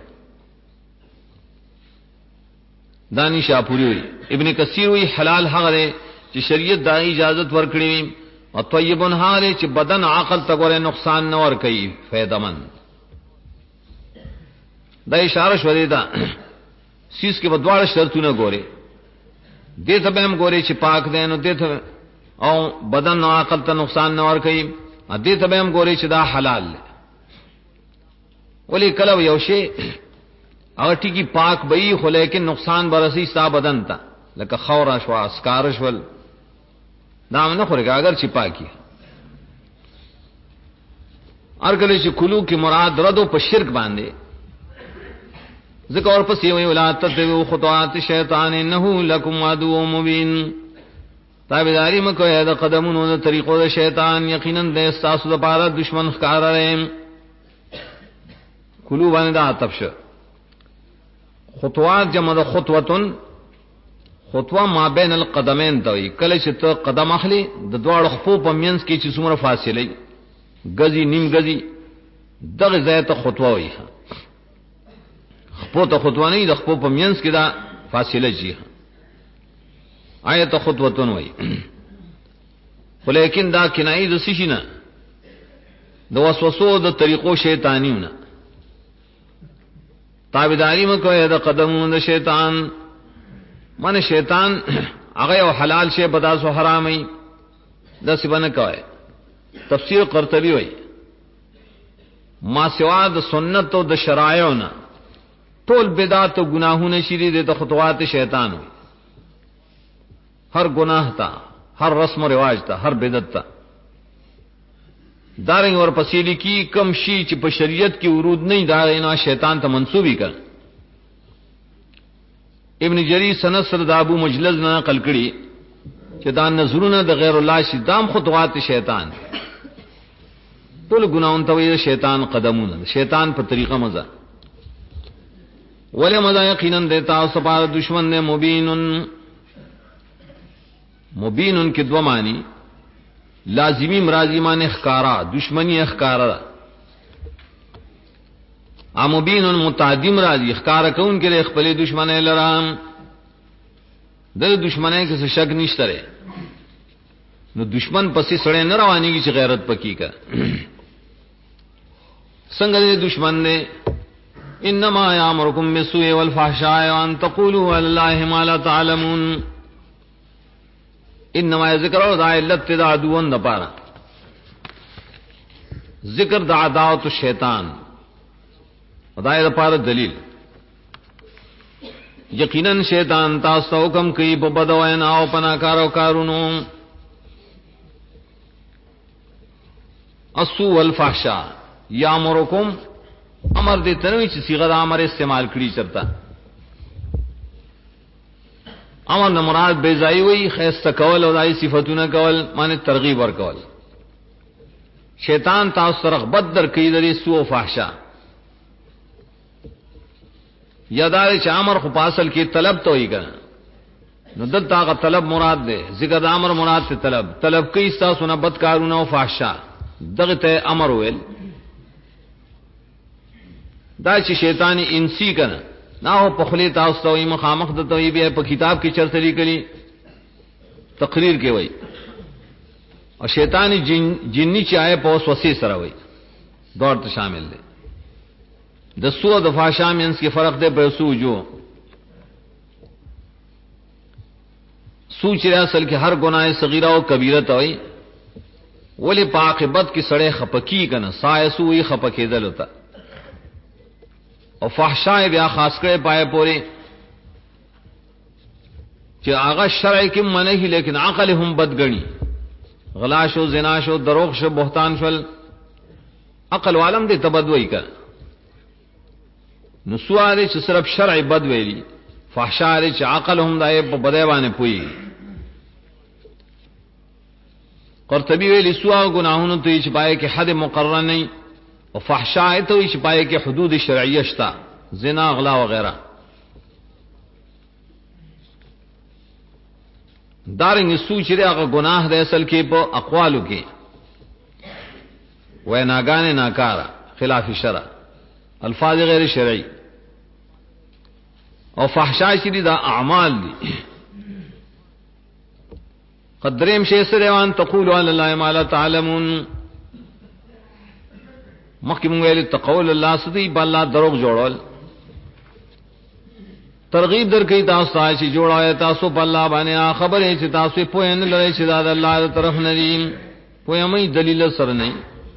دانی شاپوری وی ابن کثیر وی حلال هغه چې شریعت دا اجازت ورکړي او طیبون هغه چې بدن عقل ته ګوره نقصان نه ور کوي فائدہ مند دا اشاره شوې ده سیس کې بدواړه شرطونه ګوره دې ته به هم ګوره چې پاک دي نو دې ته او بدن او عقل ته نقصان نه ور کوي دې ته به هم ګوره چې دا حلال دی ولی کله یو شی او ټیکی پاک به خو لیکن نقصان برسي ستا بدن ته لکه خور شوا اسکار شول دا نه خورګه اگر چې پاکي ارګل چې کلو کې مراد ردو په شرک باندې ذکر اور پس یو ولات تتبعوا خطوات شیطان انه لکم عدو مبین تابعداري مکو د قدمونو د طریقو د شیطان یقینا د تاسو لپاره دشمن ښکار رایم کلو باندې دا عطف شو خطوات جمع د خطوتن خطوه ما بین القدمین ته کله چې ته قدم اخلي د دواړو خپو په منځ کې چې څومره فاصله غزي نیم غزي دغه ځای ته خطوه وي خپو ته خطوه نه د خپو په منځ کې دا فاصله جي آیت خطوتون وي ولیکن دا کنایي د سشینه د وسوسو د طریقو شیطانیونه تابعداري مکوې د قدمونو د شیطان من شیطان هغه او حلال شی بداسو حرامي د سبنه کوي تفسیر قرطبي وای ما سوا د سنت او د شرایعونه ټول بدعت او گناهونه شری د خطوات شیطان وي هر گناہ تا ہر رسم و رواج تا ہر بدعت تا دارنګ ور پسیلی کی کم شی چې په شریعت کې ورود نه دا نه شیطان ته منسوبي کړ ابن جریر سنصر د ابو مجلد نه نقل کړي چې دا نظرونه د غیر الله شي دام خطوات شیطان ټول ګناون ته وي شیطان قدمونه شیطان په طریقه مزه ولې مزه یقینا دیتا او سپار دشمن نه مبینن کې دو معنی لازمی مرازی معنی اخکارا دشمنی اخکارا مبینن متعدی مرازی اخکارا کون کې خپل دشمنه لرام د دشمنه کې څه شک نشته لري نو دشمن پسې سړی نه روانيږي چې غیرت پکې کا څنګه دې دشمن نه انما یامرکم بالسوء والفحشاء وان تقولوا علی الله ما لا تعلمون انما ذکر او دا علت دا عدوون دا پارا ذکر دا عداوت الشیطان دا دا پارا دلیل یقینا شیطان تاسو حکم کوي په بدوینا او پناکارو کارونو السوء والفحشاء یامرکم امر دې تنوي چې صيغه د امر استعمال کړي چرتا امر نه مراد بیزای وی خیسته کول او دای صفاتونه کول معنی ترغیب ور کول شیطان تاسو رغبت در کوي د سوء او فحشا یادار چې امر خو پاسل کې طلب ته وي کنه نو دلته هغه طلب مراد ده ذکر د امر مراد ته طلب کوي تاسو نه بدکارونه او فحشا دغه ته امر ویل دا چې شیطانی انسی کنه نو په خلی تاسو ته مخامخ د توي به په کتاب کې چرته لیکلي تقریر کې وای او شیطانی جنی چې آئے په وسوسه سره وای دور ته شامل دي د سو او د فحشا مینس کې فرق دی په سوجو سوچ اصل کې هر گناہ صغیرہ او کبیرہ ته وای ولی په عاقبت کې سړی خپکی کنه سایسو وی خپکیدل ہوتا او فحشا بیا خاص کړي پای پوري چې هغه شرع کې منهي لیکن عقل هم بدګنی غلا شو زنا شو دروغ شو بهتان شول عقل عالم دې تبدوي کا نو سوال چې صرف شرع بد ویلي فحشا چې عقل هم دای په بدای باندې پوي قرطبی ویلی سوا گناہونو تو چې پای کې حد مقرر نه او فحشا ته چې پای کې حدود شرعیه شتا زنا غلا وغیرہ دارنګ سوچ لري هغه گناہ د اصل کې په اقوالو کې ویناګانې ناکارا خلاف شرع الفاظ غیر شرعی او فحشا چې دا اعمال دي قدریم شی سره وان تقولوا علی الله ما لا تعلمون مخکې مونږ ویل تقول الله سدی بالله دروغ جوړول ترغیب درکې تاسو ته چې جوړای تاسو په الله باندې خبرې چې تاسو په ان لری چې دا الله تر طرف نه دي په یمې دلیل سره نه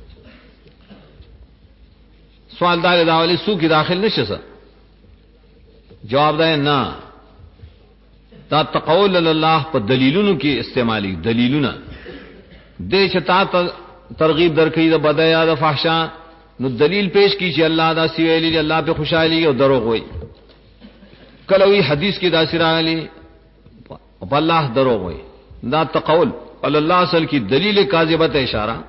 سوال دا ولی سو کې داخل نشه سر جواب ده نه دا تقول الله په دلیلونو کې استعمالي دلیلونه دې چې تا ترغیب درکې د بدایا د فحشا نو دلیل پیش کی چې الله دا سی ویلي الله په خوشحالي او دروغ وي کله وی حدیث کې دا سراغلی په الله دروغ وي دا تقول الله اصل کی دلیل کاذبه ته اشاره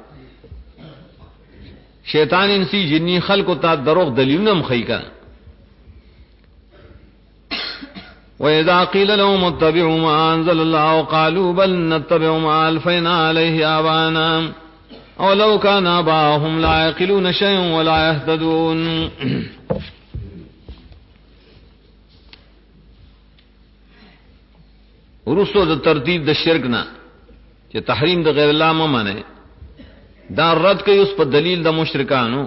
شیطان انسی جنی خلق ته دروغ دلیلونه مخې کا وَإِذَا قِيلَ لَهُمُ اتَّبِعُوا مَا أَنزَلَ اللَّهُ قَالُوا بَلْ نَتَّبِعُ مَا أَلْفَيْنَا عَلَيْهِ آبَاءَنَا أَوَلَوْ كَانَ آبَاؤُهُمْ لَا يَعْقِلُونَ شَيْئًا وَلَا يَهْتَدُونَ ورسو د ترتیب د شرک نه چې تحریم د غیر الله ممنه دا رد کوي اوس په دلیل د مشرکانو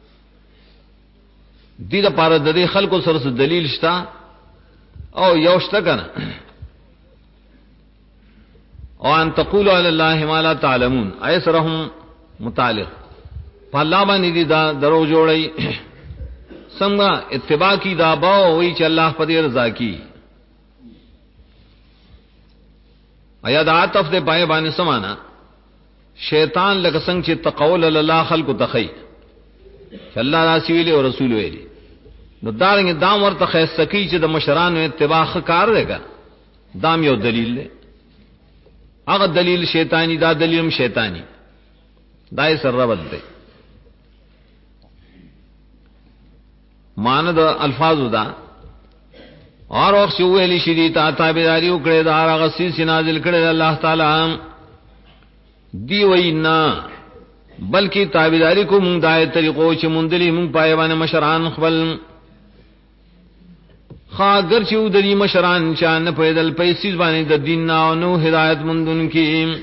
دې لپاره د دې خلکو سره دلیل شته او یوشته کنه او ان تقولوا علی الله ما لا تعلمون ایسرهم متعلق الله باندې دي دا درو جوړي څنګه اتباع کی دا باو وی چې الله په دې رضا کی ایا دا عطف دې پای باندې سمانا شیطان لکه څنګه چې تقول الله خلق تخی چې الله راسی ویلي او رسول ویلي نو دارنګ دام ورته خیسکی چې د مشرانو اتباع کار دیګا دام یو دلیل دی هغه دلیل شیطانی دا دلیل شیطانی دای سره ربط دی مان د الفاظ دا اور وخت ویلی شری تا تابعداري وکړه دا هغه سیس نازل کړي الله تعالی دی وینا بلکې تابعداري کو مونږ دای طریقو چې مونږ دلی مونږ پای باندې مشران خپل خاگر چې ودري مشران شان پیدل پیسې باندې د دین نو هدایت مندون کی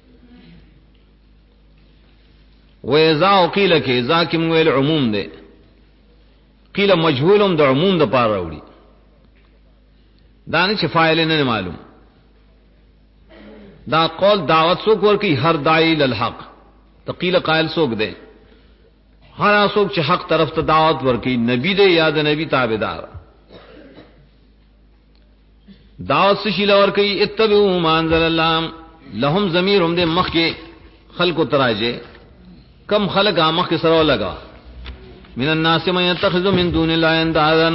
وإذا قيل کې ذاکم ویل عموم ده قیل مجهولم د عموم د پاره وړي دانه چې فاعل نه معلوم دا قول دعوت سو کور کی هر داعی للحق تقیل قائل سوک دے ہر سوک چې حق طرف ته دعوت ورکی نبی دے یا د نبی تابعدار دعوت سے شیلا ورکی اتبعوا ما انزل الله لهم ضمیر دے مخ کے خلق تراجے کم خلق مخ کے سرو لگا من الناس من يتخذ من دون الله اندادا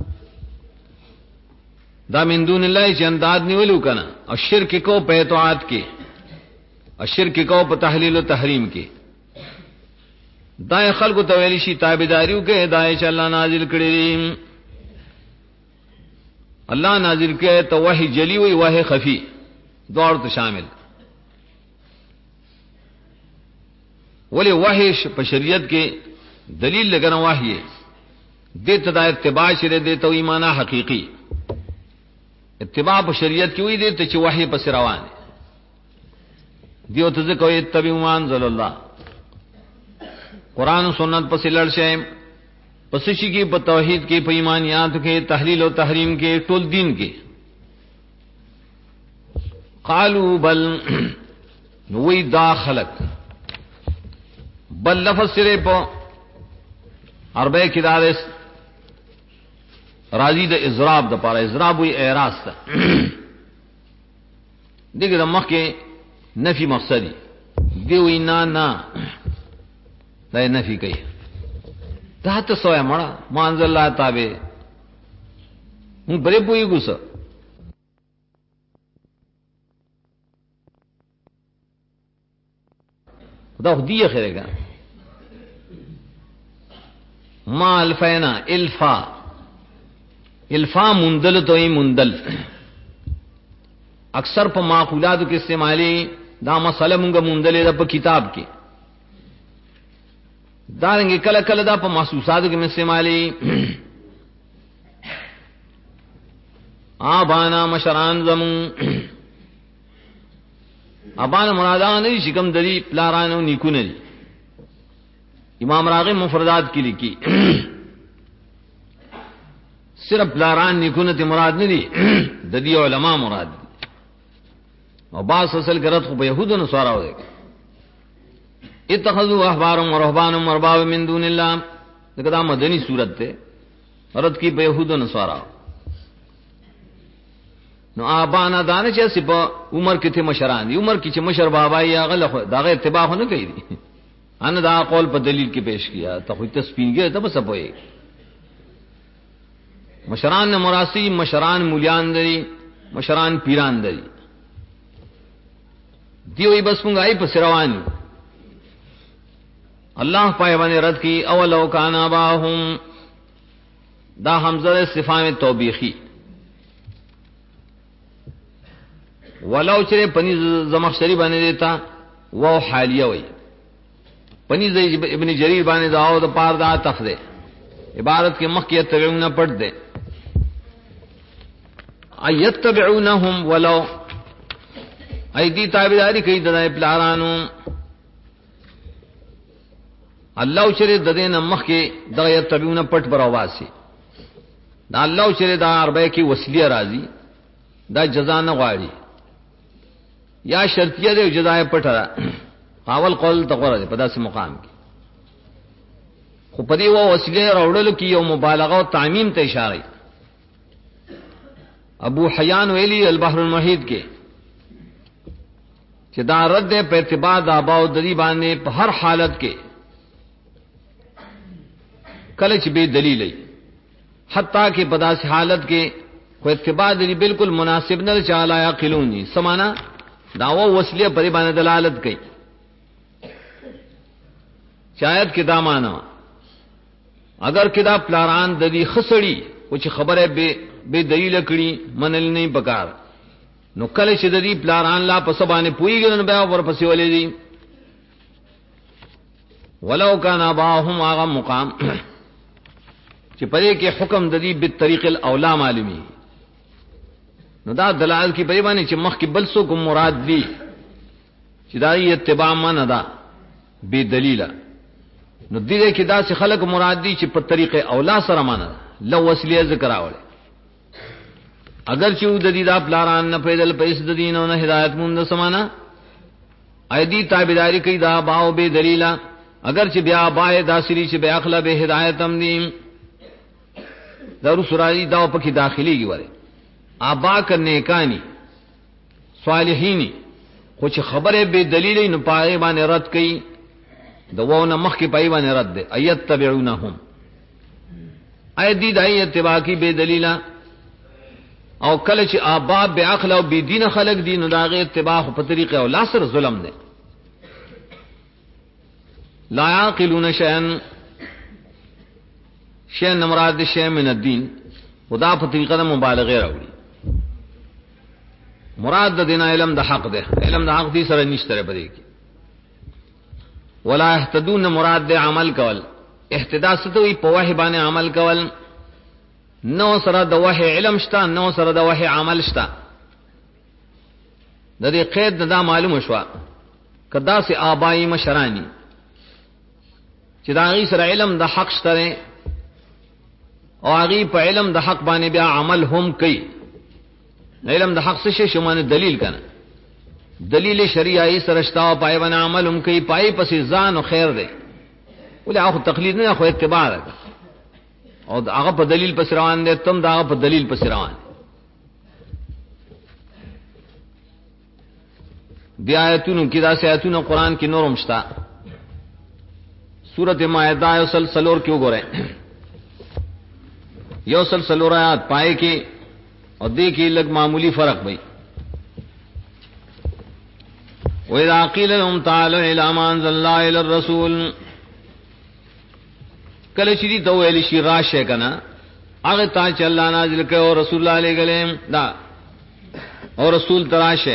دا من دون الله چې انداد نیولو کنه او شرک کو په اطاعت کې او شرک کو په تحلیل او تحریم کې دا خلکو ته ویل شي تابعداریو کې هدایت چې الله نازل کړی اللہ نازل کے تو وحی جلی ہوئی وحی خفی دوڑ تو شامل ولی وحی په شریعت کې دلیل لګنه وحی دې ته اتباع شری دې ته ایمان حقیقی اتباع په شریعت کې وی دې ته چې وحی پس روان دیو ته کوي اتبعوا ما انزل الله قرآن و سنت پس لړ شي پس شي کې په توحید کې په ایمانیات کې تحلیل او تحریم کې ټول دین کې قالوا بل نوې داخلك بل لفظ سره په عربی کې دارس راضی د اضراب د پاره اضراب وی اعراض ته دغه د مخ کې نفی مقصدی دی وی نه دا نفی کوي دا ته سویا مړه مانزل الله تابع مون بری پوي ګوسه دا خدای خیرګه ما الفینا الفا مندل توئی مندل اکثر په معقولاتو کې استعمالي دا مسله مونږه مندلې ده په کتاب کې دا رنګ کله کله دا په محسوساتو کې استعمالي آبانا مشران زمون ابانا مرادان نه شکم دلی پلارانو نیکونه دي امام راغب مفردات کې لیکي صرف پلاران نیکونه ته مراد نه دي د دې علما مراد دي او باس اصل کرت خو به يهودو نه سوارو دي اتخذوا احبارهم ورهبانهم اربابا من دون الله دا مدنی صورت ته رد کی به يهودو نه سوارو نو ابانا دانه چې سپه عمر کې ته مشران دي عمر کې چې مشر بابا یې هغه دغه اتباع نه کوي ان دا قول په دلیل کې پیش کیا ته خو تسپینګه ته بس پوي مشران نے مراسی مشران مولیان دری مشران پیران دری دیوئی بس منگائی پس روانی اللہ پائیوان رد کی اولو کان آباہم دا حمزہ استفہام توبیخی ولو چرے پنی زمخشری بانے دیتا وہ حالیہ وئی پنی ابن جریر بانے داؤ دا پار دا تفدے عبارت کے مخیت تبعونہ پڑھ دے ایتبعونہم ولو ایدی تابداری کئی ددائی پلارانو اللہ چرے ددین مخ کے دا یتبعونہ پٹ پر آواسی دا اللہ چرے دا عربے کی وسیلیہ رازی دا جزا نغواری یا شرطیہ دے جزائے پٹ را اول قول تقویر دے پدا سے مقام کی خو پدی و وسیلے راوڑلو کی یو مبالغہ و تعمیم تے اشارہ ابو حیان ویلی البحر المحیط کے کہ دا رد پہ اعتبار دا باو دلی باندې په هر حالت کې کله چې بے دلیل ای حتی کہ پدا سے حالت کے کو اعتبار دلی بالکل مناسب نہ چالا یقلونی سمانا داو وسیلے پر باندې دلالت کئی شاید کې دا معنا اگر کدا پلاران د دې خسړی او چې خبره به دلیل کړي منل نه پکار نو کله چې د دې پلاران لا په سبانه پویګن بیا ورپسې ولې دي ولو کان اباهم هغه مقام چې پدې کې حکم د دې په طریق الاولا معلومي نو دا دلالت کی په باندې چې مخ کې بل څوک مراد دي چې دا یې اتباع من دا به دلیل نو دې کې دا چې خلق مراد دي چې په طریق اولا سره معنا لو وسیله ذکر راوړي اگر چې د دې دا پلاران نه پیدل پیس د دین او نه هدایت مونږ سمانا ایدی تابعداری کوي دا باو به دلیل اگر چې بیا بای داسری چې بیا اخلا به هدایت هم دي درو سورای دا په کې داخلي کی وره ابا کرنے کانی صالحینی خو چې خبره به دلیل نه پای باندې رد کړي دوونه مخ کې پای باندې رد ده ایت تبعونهم ایدی دای اتباع کی به دلیل او کله چې آبا به عقل او به دین خلق دین داغه اتباع په طریقه او لاسر ظلم ده لا یعقلون شیئا شیئا مراد شیء من الدین خدا په طریقه د مبالغه راوړي. مراد د دین علم د حق ده، علم د حق دي سره نشته پدې کې. ولا يهتدون مراد د عمل کول، اهتداء ستوي په وحی باندې عمل کول، نو سره د وحی علم شته، نو سره د وحی عمل شته. د دې قید دا معلوم شو کدا سي آبائی مشرانی چې دا غي سره علم د حق شته او هغه په علم د حق باندې بیا عمل هم کوي. علم د حق څه شي معنی دلیل کنه، دلیل شریعي سره شته او پای باندې عمل هم کوي، پای پسې ځان او خیر دی. ولې هغه تقلید نه، خو اتباع ده او هغه په دلیل پس روان دي، تم دا په دلیل پس روان. دی آیتونو کې دا آیتونو قران کې نورم شتا. سورۃ مائده یو سلسلور کې وګورئ، یو سلسلور آیات پای کې او دې کې لږ معمولی فرق وي. وَإِذَا قِيلَ لَهُمْ تَعَالَوْا إِلَىٰ مَا أَنزَلَ اللَّهُ إِلَى الرَّسُولِ، کله چې دې ته ویل شي راشه کنه هغه ته چې الله نازل کړي او رسول الله علیه غلیم دا او رسول تراشه،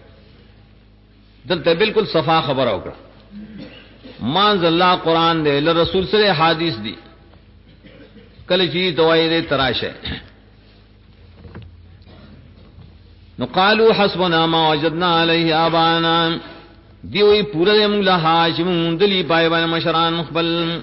دلته بالکل صفا خبر وکړه. ما انزل الله قران دې له رسول سره حدیث دي، کله چې توای دې تراشه نو قالوا حسبنا ما وجدنا عليه آبانا، دی وی پورا دې موږ له حاجم مندلی پای باندې مشران خپل.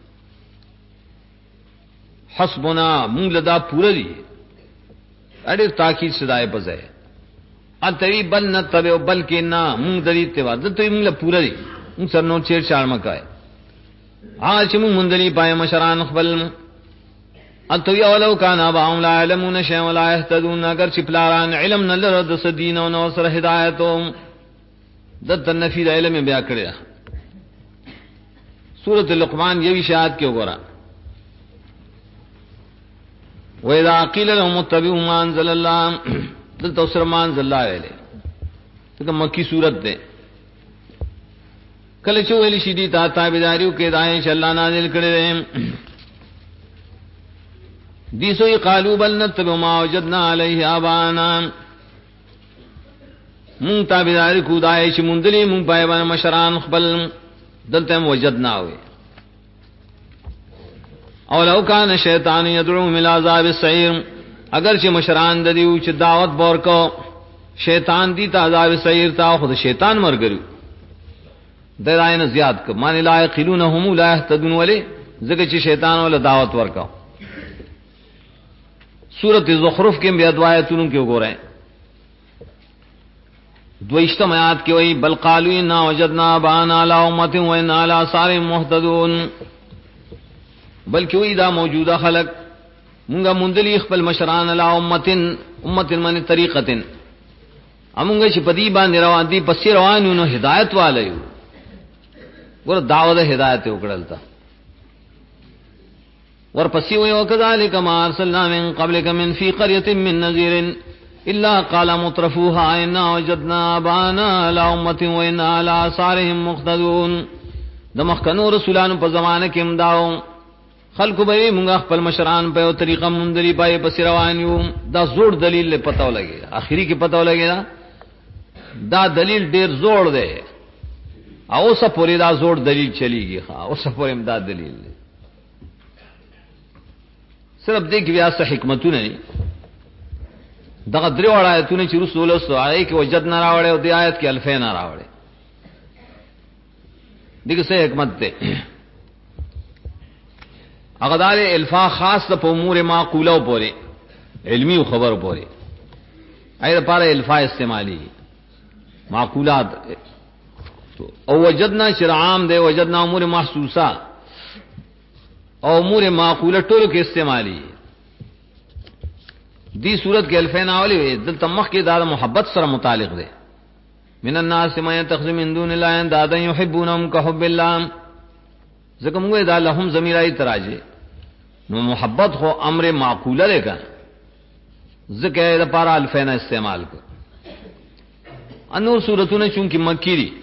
حسبنا موږ له دا پورا دي اړ تاکید صداي پځه اتوی بل نه تبه بلکې نه موږ د دې توا د ته موږ له پورا دي، موږ سر نو چیر چار مکای حاجم مندلی پای مشران خپل. اتوی اولو کان اباهم لا علمون شيئا ولا يهتدون، اگر چې پلاران علم نه لره د سدین او نو سره هدایتو د تنفی د علم بیا کړی. سورۃ لقمان یوی شاهد کې وګورئ، وَإِذَا قِيلَ لَهُمُ اتَّبِعُوا مَا أَنزَلَ اللَّهُ، دلته سره ما انزل الله ویلې دا مکی سورۃ ده. کله چې ویل شي دي تا تابعداریو کې دای چې الله نازل کړي دي سوې قالوا بل نتبع ما وجدنا عليه آباءنا، مون تابعداري کو دای چې مونږ مونږ پای باندې مشران خپل، دلته وجدنا وي. او لو کان شیطان یدعو الى عذاب السعیر، اگر چې مشران د دیو چې دعوت ورکو شیطان دی ته عذاب سعیر ته، خود شیطان مرګرو دراین زیات ک مان لا یقلونهم لا یهتدون، ولی زګه چې شیطان ول دعوت ورکو. سورۃ زخرف کې بیا دعایتونو کې وګورئ، دویشتم آیات کې وایي بل قالوا انا وجدنا بانا على امه وانا على آثار مهتدون، بلکې وی دا موجوده خلق مونږه مندلی خپل مشران علی امتن من طریقتن، امونږه چې پدی باندې روان دي پسې روانو نو هدایت والے ور دعوت هدایت وکړل تا ور پسې وی وکذالک ما ارسلنا من قبلک من فی قريه من نذیر الا قال مترفوها انا وجدنا بانا علی امه وانا علی آثارهم مقتدون. د مخکنو رسولانو په زمانه کې امداو خلق به مونږه خپل مشران په طریقه مندري پای په روان یو. دا زوړ دلیل له پتاو لګي، اخیری کې پتاو لګي دا دلیل ډیر زوړ دی او اوسه پوری دا زوړ دلیل چلیږي. ها اوسه پوری امداد دلیل دی، صرف دې کې بیا څه حکمتونه دي. دغه درې وړ آیتونه چې رسول الله صلی الله علیه کې وجدنا راوړې او دې آیت کې الفین راوړې، دغه څه حکمت ده. اغدار الفا خاص په امور معقوله پورې علمی خبر پورې اې لپاره الفا استعمالي معقولات او وجدنا شرعام ده، وجدنا امور محسوسه او امور معقوله ټول کې استعمالي. دی صورت کې الفین اولی دلته مخ کې دا محبت سره متعلق ده. من الناس من يتخذ من دون الله اندادا يحبونهم كحب الله، ځکه موږ دا لهم ضمیرای تراجه نو محبت خو امر معقوله لګا، ځکه دا لپاره الفین استعمال کو. انور سورتونه چونکی مکی دي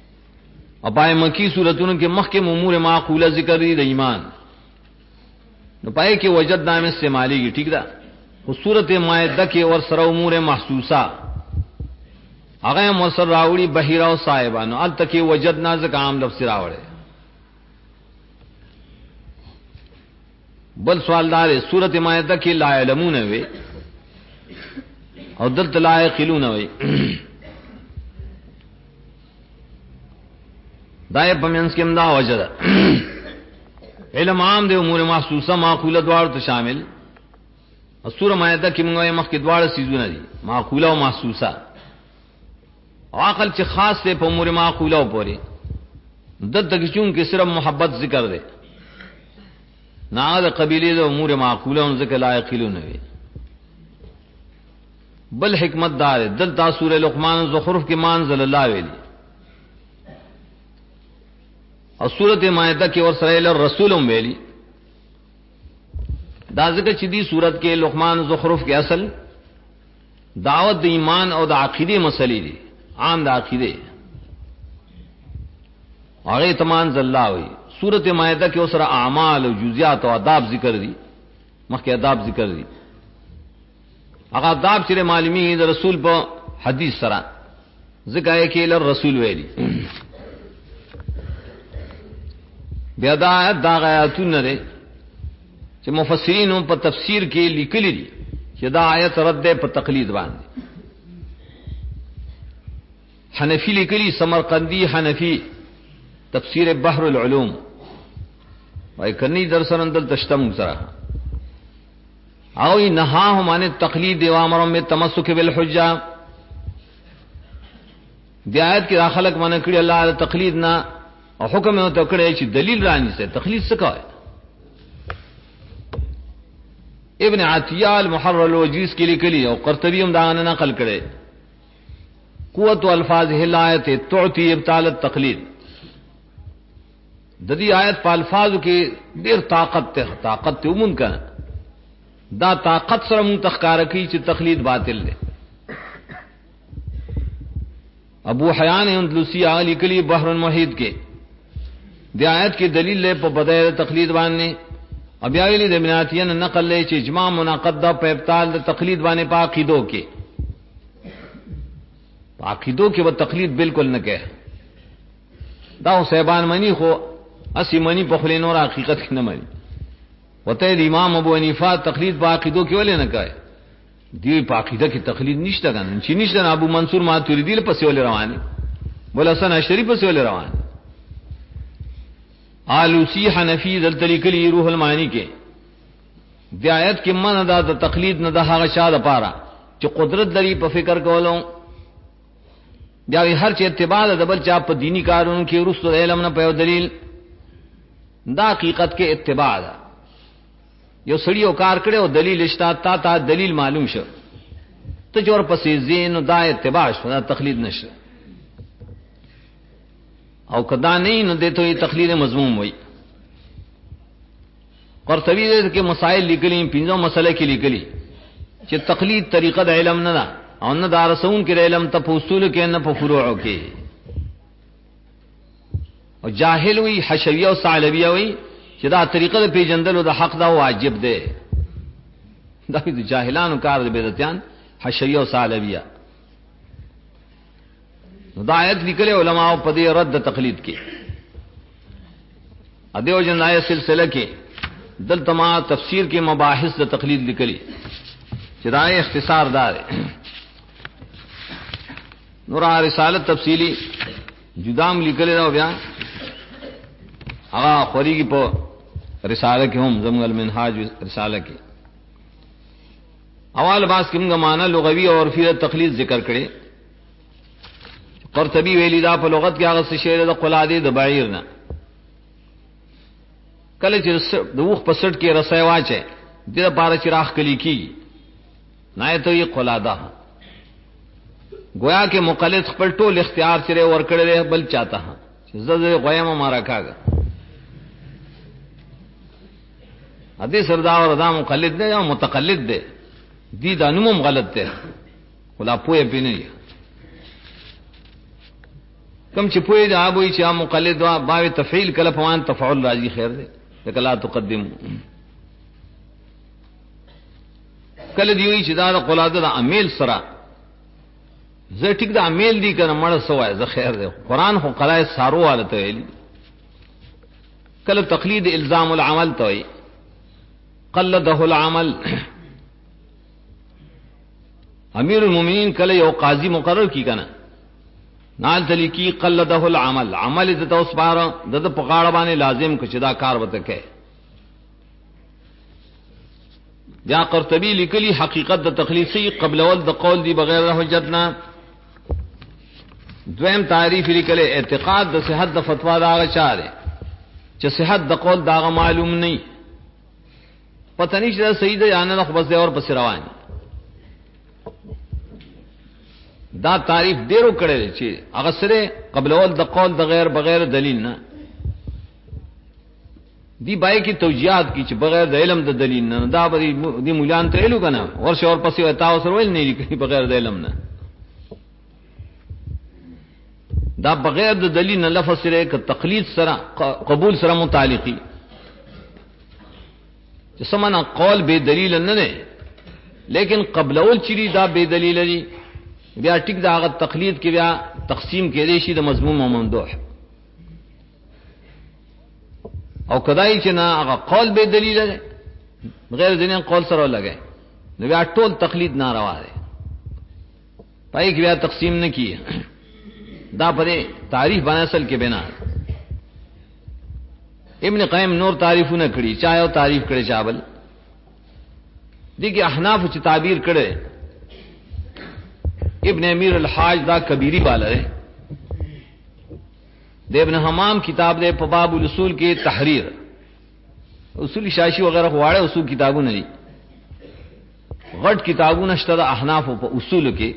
او پای مکی سورتونو کې مخکې امور معقوله ذکر دي د ایمان، نو پای کې وجد نام استعماليږي ٹھیک ده. خو سورۃ مائده کې ور سره امور محسوسه هغه مصر راوړي بحیره او صاحبانو ال تکي وجدنا ز عام لفظ راوړي. بل سوال دار سورۃ مائده کې لا علمون وي او دلته لا یقلون وي. دای په منځ کې امدا وجد علم عام د امور محسوسه معقوله دوار ته شامل. سورۃ مائده کې موږ مخکې دواړه سيزونه دي معقوله او محسوسه. عقل چې خاص ته په امور معقوله او پوري دته کې چون کې صرف محبت ذکر دی نه د قبيله د امور معقوله او ذکر لا یقلون وي. بل حکمت دار دلته سورۃ لقمان زخرف کې مانزل الله ویلي او سورۃ مائده کې ور سره رسولم ویلي. دا ذکر چې دی سورۃ کې لقمان زخرف کې اصل دعوت د ایمان او د عقیده مسلې دي عام د عقیده هغه تمان الله وي. سورۃ مائده کې اوسره اعمال او جزئیات او آداب ذکر دي مخکې آداب ذکر دي. هغه آداب چې معلومي د رسول په حدیث سره ذکر یې کې ل رسول ویلي. بیا دا آیاتونه دي چې مفسرین په تفسیر کې لیکلي دي چې دا آیت رد په تقلید باندې. حنفی لیکلی سمرقندی حنفی تفسیر بحر العلوم وای کني درسن دل تشتم سره او نهاهم عن التقلید و امرهم بالتمسك بالحجه. دی آیت کې داخلك منع کړی الله د تقلید نه او حکم یې تو کړی چې دلیل رانی سه تقلید څه کوي. ابن عطیہ المحرر الوجیز کې لیکلی او قرطبی هم دا نقل کړي قوت الفاظ الایت تعطی ابطال التقلید. د دې آیت په الفاظو کې ډیر طاقت ته ومن کنه دا طاقت سره مون تخکار کوي چې تقلید باطل دی. ابو حیان اندلسی علی کلی بحر المحیط کې د آیت کې دلیل له په بدایع تقلید باندې ابي ویلي د بناتین نقل له چې اجماع مناقض ده په ابطال د تقلید باندې په عقیدو کې. عقیدو کې و تقلید بالکل نه کوي. دا صاحبان منی خو اسی منی په خلی نور حقیقت کې نه منی. وته د امام ابو حنیفه تقلید په عقیدو کې ولې نه کوي. دی په عقیده کې تقلید نشته کنه چې نشته. ابو منصور ماتوریدی له پسې ولې رواني بل حسن اشری پسې ولې رواني. آلوسی حنفی دلتلی کلی روح المعانی کې د آیت کې من دا د تقلید نه د هغه شاده پاره چې قدرت لري په فکر کولو بیا هر چې اتباع د بل چا په دینی کارونو کې ورسره علم نه په دلیل دا حقیقت کې اتباع ده. یو سړی او کار کړي او دلیل اشتا تا دلیل معلوم شو ته جوړ پسې زین دا اتباع شو دا تقلید نشه. او کدا نه نو دته یې تقلید مذموم وای. قرطبی دې کې مسائل لیکلي پنځه مسله کې لیکلي چې تقلید طریقه د علم نه ده او نه دارسون کې علم ته په اصول کې نه په فروع کې. او جاهل وی حشویه او ثعلبیه وی چې دا طریقه د پیجندلو د حق دا واجب ده. دا د جاهلانو کار د بدعتيان حشویه او ثعلبیه. نو دا آیت لیکل علماء په دې رد تقلید کې. ادیو جنای سلسله کې دلته ما تفسیر کې مباحث د تقلید لیکلي چې دا اختصار دار نور رسالت تفصیلی جدام لیکل دا بیا هغه خوريږي په رساله کې هم زمغ المنهاج رساله کې اول باس کې موږ معنا لغوي او عرفي تقلید ذکر کړي. قرطبی ویلی دا په لغت کې هغه څه شی د قلاده د بعیر نه کله چې د وخ په سټ کې رسای واچي د لپاره چې راخ کلی کی نه ته یې قلاده گویا کې مقلد خپل ټول اختیار چره ور کړل بل چاته چې زړه غویمه مارا کاګه ادي سردار دا مقلد دی او متقلد دی دي دا نوم غلط دی ولا پوهه پینې کم چې پوهه دا وایي چې مقلد وا باوی تفعیل کله فوان تفعل راځي خیر دی لکه لا تقدم کله دی چې دا قلاده د امیل سره زه ټیک د امیل دی کنه مړ سوای زه خیر دی قران خو قلای سارو حالت ویلی کله تقلید الزام العمل ته وي قلده العمل امیر المؤمنین کله یو قاضی مقرر کی کنه نال تلی کی قلده العمل عمل د توس بار د پغاړه باندې لازم کچ دا کار وته کې یا قرطبی لیکلی حقیقت د تخلیصی قبل ول د قول دی بغیر حجتنا دویم تعریف لیکلی اعتقاد د صحت د فتوا دا غچاره چې صحت د قول دا معلوم نه پته نشته صحیح ده یا نه خو بس دی اور پس روان دا تعریف ډیرو کړي چې هغه سره قبل ول د قول د غیر بغیر دلیل نه دی بای کی توجیهات کی چې بغیر د علم د دلیل نه دا به دی مولان ته علو کنه ورشه اور پسې وتا اوسر ویل نه لیکي بغیر د علم نه دا بغیر د دلیل نه لفظ سره ک تقلید سره قبول سره متعلقي چې سمنا قول به دلیل نه نه لیکن قبل اول چری دا به دلیل دی بیا ټیک دا هغه تقلید کې بیا تقسیم کېدې شي د مضمون او ممدوح او کدای چې نه هغه قول به دلیل دی غیر دلیل قول سره لګي نو بیا ټول تقلید ناروا دی پای کې بیا تقسیم نه کیه دا پرې تعریف باندې اصل کې بنا ابن قیم نور تعریفونه کړي چا یو تعریف کړي چابل دي کې احناف چې تعبیر کړي ابن امیر الحاج دا کبیری والا ہے دے ابن حمام کتاب دے باب الاصول کے تحریر اصول شاشی وغیرہ واڑے اصول کتابوں نے غٹ کتابوں نشتہ احناف اصول کے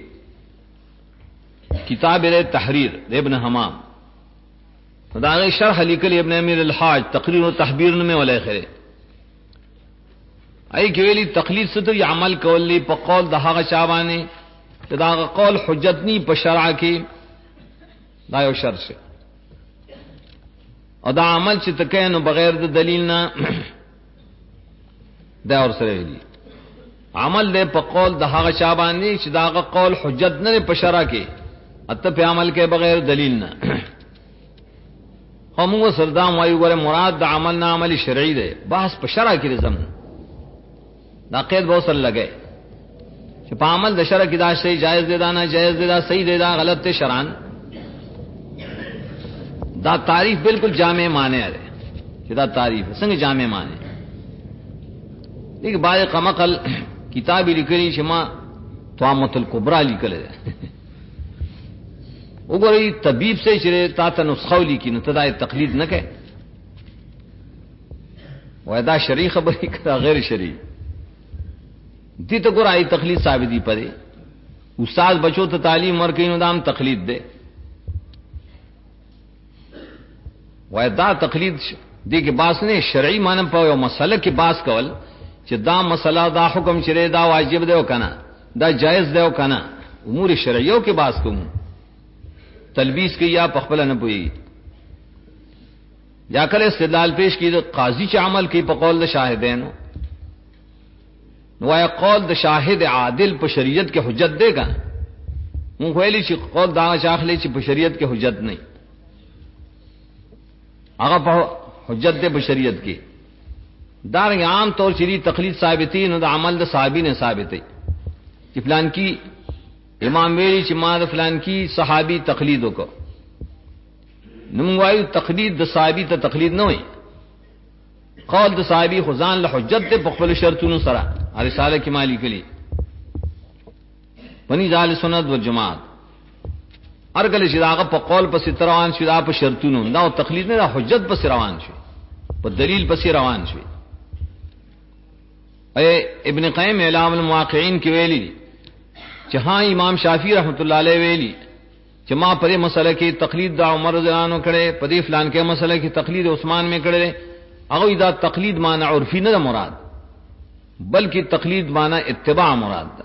کتاب تحریر دے ابن حمام دا شرح لکل ابن امیر الحاج تقریر و تحبیر میں ولا خیر ای کېلی تقلید ستو عمل کولی په قول د هغه چاوانه دا قول حجت نی په شرع کې دا یو شرط شه او دا عمل چې تکینو بغیر د دلیل نه دا اور سره دی عمل دې په قول د هغه چا باندې چې دا قول حجت نه په شرع کې اته په عمل کې بغیر دلیل نه همو سردام وایو ګره مراد د عمل نه عمل شرعي دی بحث په شرع کې زمو دا قید به وصل لګي چې په عمل د شرع کې دا شی جائز دی دا نه جائز دی دا صحیح دی دا غلط دی شرعن دا تعریف بالکل جامع معنی ہے کہ دا تعریف څنګه جامع معنی لیکن بعض قمقل کتاب لیکلی شما طامۃ الکبرى لیکل ہے وګورئ طبيب سے چې تا ته نسخه لیکي نو تدای تقلید نه کوي وای دا شرعي خبرې کړه غیر شرعي دي ته ګورای تقلید ثابت دی پدې استاد بچو ته تعلیم ورکړي نو دام تقلید ده وای دا تقلید دی کې باس نه شرعي مانم په یو مسله کې باس کول چې دا مسله دا حکم شری دا واجب دی او کنه دا جائز دی او کنه امور شرعیو کې باس کوم تلبیس کې یا پخپل نه پوي یا کله استدلال پیش کی قاضی چې عمل کوي په قول د شاهدین نو یا قول د شاهد عادل په شریعت کې حجت دی کنه مونږ ویلي چې قول دا شاخلي چې په شریعت کې حجت نه هغه په حجت د بشریت کې دا عام طور شری تقلید ثابتې نو د عمل د صحابي نه ثابتې چې فلان کی امام ویلی چې ما د فلان کی صحابي تقلید وکړه نو موږ وایو تقلید د صحابي ته تقلید نه وي قول د صحابي خزان له حجت په خپل شرطونو سره رساله کې مالی کلی پنی ځال سنت و جماعت ارګل چې داغه په قول پس روان شي دا په شرطونو دا تقلید نه حجت پس روان شي په دلیل پس روان شي ابن قیم اعلام المواقعین کې ویلي چې ها امام شافعی رحمت الله علیه ویلي چې ما پرې مسله کې تقلید د عمر رضی الله عنه کړي په دې فلان کې مسله کې تقلید عثمان میں کړي هغه دا تقلید معنی عرفی نه مراد بلکې تقلید معنی اتباع مراد ده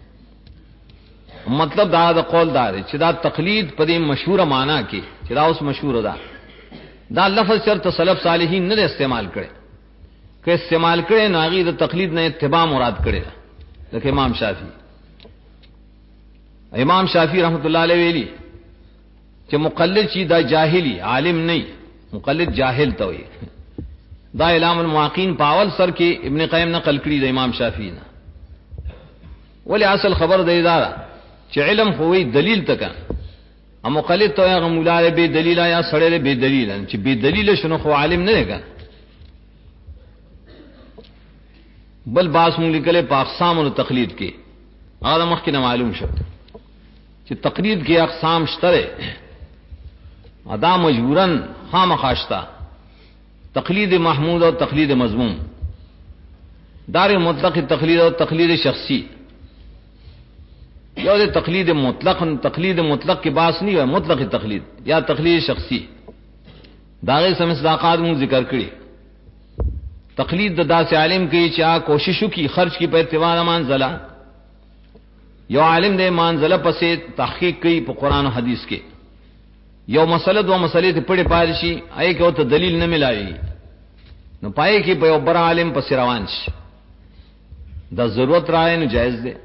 مطلب دا د قول دار چې دا تقلید په دې مشهور معنی کې چې دا اوس مشهور ده دا لفظ شرط سلف صالحین نه استعمال کړي که استعمال کړي نو هغه د تقلید نه اتباع مراد کړي لکه امام شافعی رحمت الله علیه ویلی چې مقلد چې دا جاهلی عالم نه، مقلد جاهل ته وي. دا اعلام المواقین پاول سر کې ابن قیم نقل کړی د امام شافعی نه. ولی اصل خبر د اداره چې علم خو دلیل تکا، ا مقلد ته هغه مولا به دلیل یا سړی به دلیل، چې به دلیل شنو خو عالم نه دی. بل باس مونږ لیکلې په اقسام او تقلید کې هغه مخکې معلوم شو چې تقلید کې اقسام شته، ادا مجبورن خامخاشتا تقلید محمود اور تقلید مذموم، دار مطلق تقلید اور تقلید شخصی. یا تقلید مطلق کے باس نہیں ہے، مطلق تقلید یا تقلید شخصی داغه سم مصداقات مون ذکر کړی. تقلید د داس عالم کی چا کوششو کی خرچ کی په اعتبار منزله، یو عالم دې منزله پسې تحقیق کوي په قران او حدیث کې، یو مسله دو مسلې ته پړې پارشي آی کو ته دلیل نه ملایي، نو پای کې په یو بر عالم پسې روان شي، دا ضرورت راځي نو جایز دی.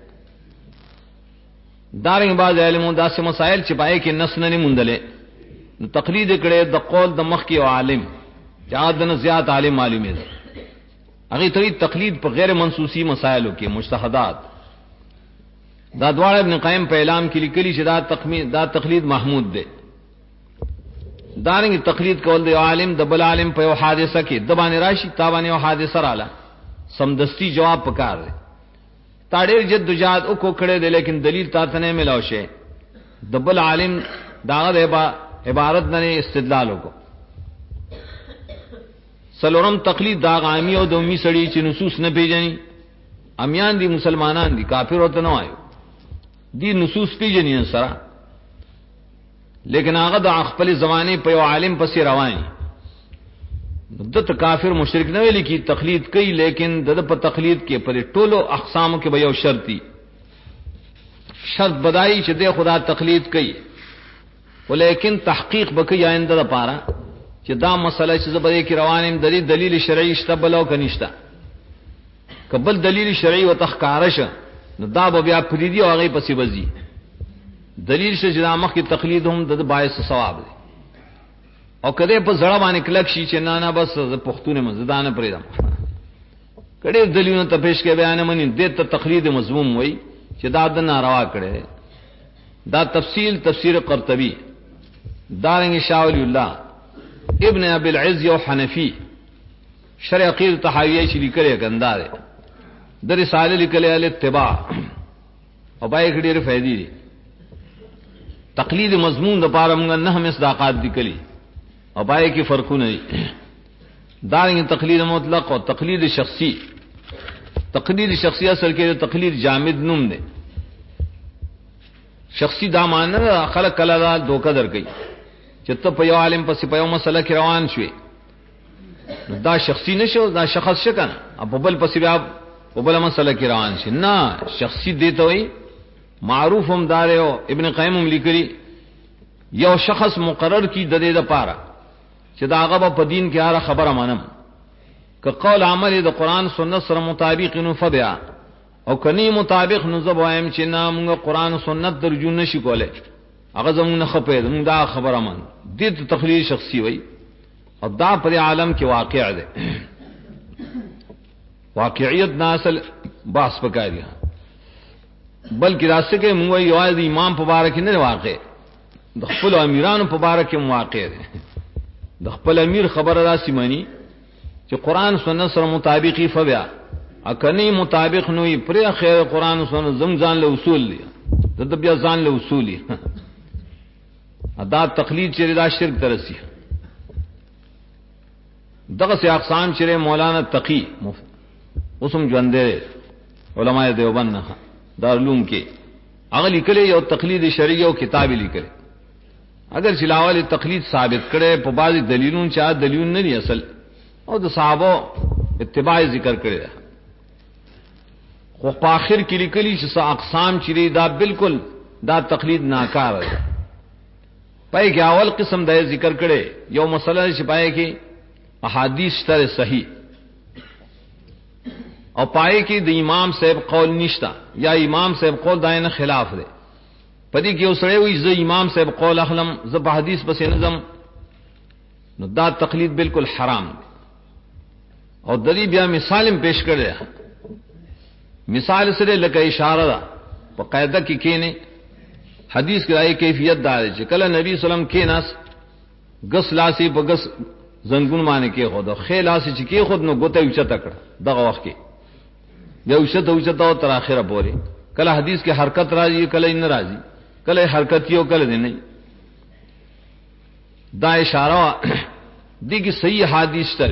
دارنګ باز علمو داسې مسائل چې پای کې نس نه مونډلې، نو تقلید کړي د قول د مخ کې عالم چې دنه زیات عالم معلومه ده، هغه ته تقلید په غیر منسوسی مسائلو کې مجتهدات. دا دواړه ابن قیم په اعلام کې لیکلي چې دا تقلید محمود ده. دارنګ تقلید کول د عالم د بل عالم په یو حادثه کې د باندې راشي، تا باندې یو حادثه رااله، سمدستی جواب پکار دی. تا ډېر جدوجہد او کو کړه دی لیکن دلیل تا ته نه ملاو شي، د بل عالم داغه عبارت نه استدلال وکړو. سلورم تقلید دا عامی او د امی سړي چې نصوص نه پیژني، امیان دي مسلمانان دي کافر وته نه وایو، دي نصوص پیژني سره لیکن هغه د خپل زمانه په یو عالم پسې رواني، دته کافر مشرک نه ویل کی تقلید کوي، لیکن د په تقلید کې پر ټولو اقسام کې به یو شرطي شرط بدایي چې د خدا تقلید کوي، ولیکن تحقیق بکې آینده لپاره چې دا مسله چې زبرې کې روانم د دلیل شرعي شته بلو کنيشته، قبل دلیل شرعي او تخکارش نو دا به بیا پریدي او هغه پسې وځي. دلیل چې دا مخ کې تقلید هم د باعث ثواب دی، او کله په زړه باندې کلک شي چې نه بس پښتون مزدانه پریدم، کله دلیلونه ته پیش کې بیان مني د ته تقلید مذموم وای چې دا د ناروا کړي. دا تفسیر قرطبی، دارنګ شاه ولی الله ابن ابي العز یو حنفی شرع عقیده تحویہ چې لیکلې ګنداره د رساله لیکلې الاتباع او پای کې ډېر فائدې دي. تقلید مضمون د پاره موږ نه مصداقات لیکلي او پای کې فرقونه دي. دارنګ تقلید مطلق او تقلید شخصی. تقلید شخصی اصل کې تقلید جامد نوم دی، شخصی دا معنی خلق کله دا دوکه درکې چې ته په یو عالم پسې په یو مسله کې روان شوې، دا شخصی نشو، دا شخص شکنه په بل پسې بیا په بل مسله کې روان شي، نه شخصی دی ته وي. معروف هم دار او ابن قیم هم لیکلي یو شخص مقرر کی د دې لپاره چې دا هغه په دین کې هر خبره مانم، که قول عمل د قران سنت سره مطابق نو فبیا، او کني مطابق نو زبوایم چې نه موږ قران او سنت درجو نشي کولای، هغه زموږ نه خپې موږ دا خبره مان دي. ته تقلید شخصي وای او دا پر عالم کې واقع ده، واقعیت ناسل باس پکاري، بلکې راسته کې موږ یو د امام په باره کې نه واقع، د خپل امیرانو په باره کې واقع ده. د خپل امیر خبره راسي مانی چې قران سنت سره مطابقي فبیا، اکني مطابق نوې پر خیر قران سنت زمزان له اصول دي، د بیا ځان له اصول دي. ادا تقلید چې دا شرک ترسي. دغه سي اقسام چې مولانا تقی اوسم ژوندې علماء دیوبند نه دارالعلوم کې هغه لیکلي یو تقلید شرعي او کتاب لیکلي، اگر چلاول تقلید ثابت کړي په بعض دلیلونو چا دلیل نه دي اصل، او د صحابه اتباع ذکر کړي، خو په اخر کې لیکلي چې اقسام چې دا بالکل دا تقلید ناکار ده. پای کې اول قسم د ذکر کړي یو مسله چې پای کې احادیث تر صحیح او پائے کې د امام صاحب قول نشتا یا امام صاحب قول داینه خلاف دی پدې کې اوسړې وي ز امام صاحب قول اخلم ز په حدیث پس نظم نو دا تقلید بالکل حرام دی او د دې بیا مثالم پیش کړل مثال سره لکه اشاره ده په قاعده کې کېنه حدیث کې راي کیفیت دار چې کله نبی سلام کې ناس غس لاسي په غس زنګون باندې کې خود خې لاسي چې کې خود نو ګوته یو چتا کړ دغه وخت کې یو چتا تر اخره پورې کله حدیث کې حرکت راځي کله نه راځي کله حرکت یو کله نه دا اشاره دي کې صحیح حدیث تر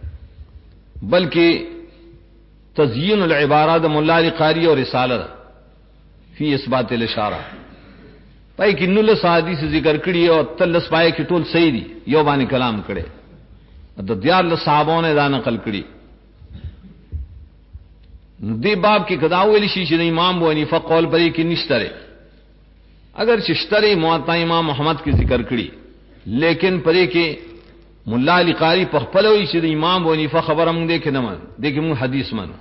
بلکې تزیین العبارات مولا علی قاری اور رسالہ فی اثبات الاشارہ پای کې نل حدیث ذکر کړي او تلس پای کې ټول صحیح دي یو باندې کلام کړي د دیار صحابونه دا نقل کړي دې باب کې کدا ویل شي چې امام ابو حنیفه قول پرې کې نشته اگر ششتره موطا امام محمد کې ذکر کړي لیکن پرې کې مولا علی قاری په خپل وی چې امام ابو حنیفه خبره مونږ دې کې نه مان دې کې مونږ حدیث مانو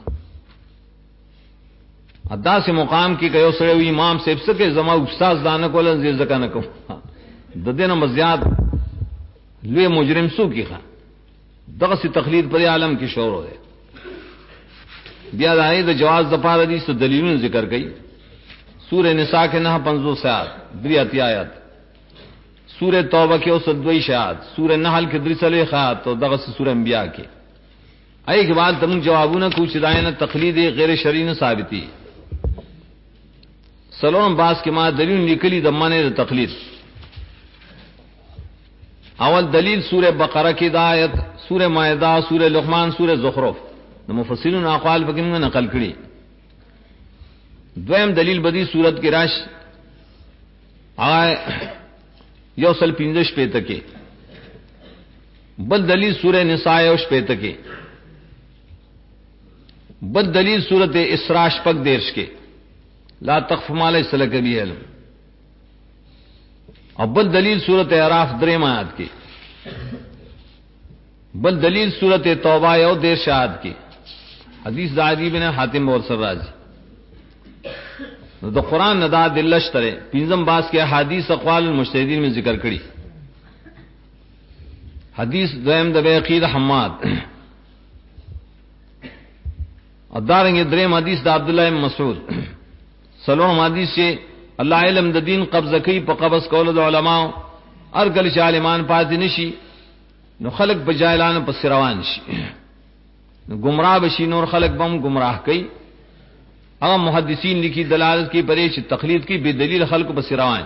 ادا سے مقام کی کيو سره امام صاحب سکے زما استاد دانه کولن زی زکه نه کوم د دینه مزیات لوی مجرم سو کی خان دغه سی تقلید پر عالم کی شور ہو بیا دای د جواز د پاره دي سو دلیلونه ذکر کړي سورہ نساء کے 950 آیات دریاتی آیات سورہ توبہ کے 102 آیات سورہ نحل کے 3 آیات تو دغه سی سورہ انبیاء کے ای کے بعد تم جوابونه کوچ داینه تقلید غیر شرعی نه ثابتی سلام باس کے ما دلیل نکلی د منع تقلید اول دلیل سورہ بقرہ کی آیت سورہ مائدہ سورہ لقمان سورہ زخرف نو مفسرین اقوال پکې موږ نقل کړي دویم دلیل بدی صورت کې راش یو سل 15 پته کې بل دلیل سورہ نساء او پته کې بل دلیل سورۃ اسراء پک دیرش کے لا تخف ما ليس لك به علم ابل دلیل سورۃ اعراف دریم آیات کی بل دلیل سورۃ توبہ یو دیر شاہد کی حدیث عدی بن حاتم اور سراج تو قرآن ندا دلش ترے پنځم باس کے احادیث اقوال المجتہدین میں ذکر کړي حدیث دویم د بیقید حماد ادارنګ دریم حدیث د عبد الله بن مسعود سلام حدیث سے اللہ علم د دین قبضه کوي په قبض کول د علماء ارګل عالمان پاتې نشي نو خلق بجایلان په روان شي گمراه بشي نور خلق بم گمراه کوي هغه محدثین لیکي دلالت کی پرې چې تقلید کی بے دلیل خلق په روان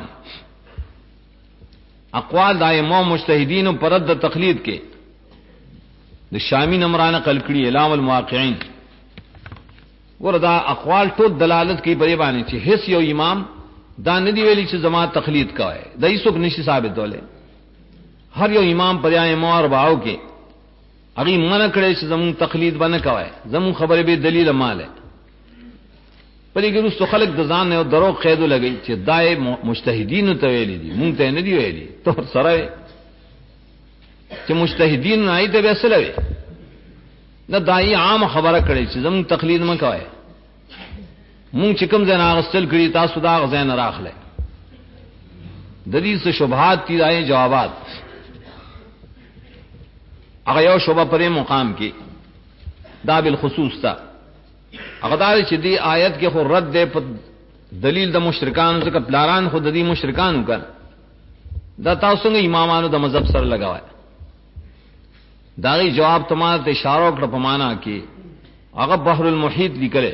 اقوال دائمه مجتهدین پر رد تقلید کې د شامی نمرانه قل کړي اعلام المواقعین وردا اقوال ټول دلالت کی پرې باندې چې هیڅ یو امام دا ندی ویلی چې زما تقلید کوي د هیڅوک نشي ثابت دوله هر یو امام پر ائمه اربعو کې هغه منع کړي چې زمون تقلید باندې کوي زمون خبره به دلیل ماله پرې کې رسو خلق د ځان نه درو قید لګي چې دای مجتهدین ته ویلي دي مونږ ته نه دی ویلي تو سره چې مجتهدین نه ایته وسلوي نه دای عام خبره کړي چې زمون تقلید ما کوي مونږ چې کوم ځای نه غسل کړي تاسو دا غځای نه راخله د دې څه شبهات دي دای جوابات هغه یو شوبه پرې مقام کې دا بالخصوص تا هغه دا چې دی آیت کې خو رد ده په دلیل د مشرکان څخه پلاران خو د دې مشرکان وکړ دا تاسو څنګه امامانو د مذهب سره لگاوای دا غي جواب تمام ته اشاره وکړه په معنا کې هغه بحر المحیط لیکل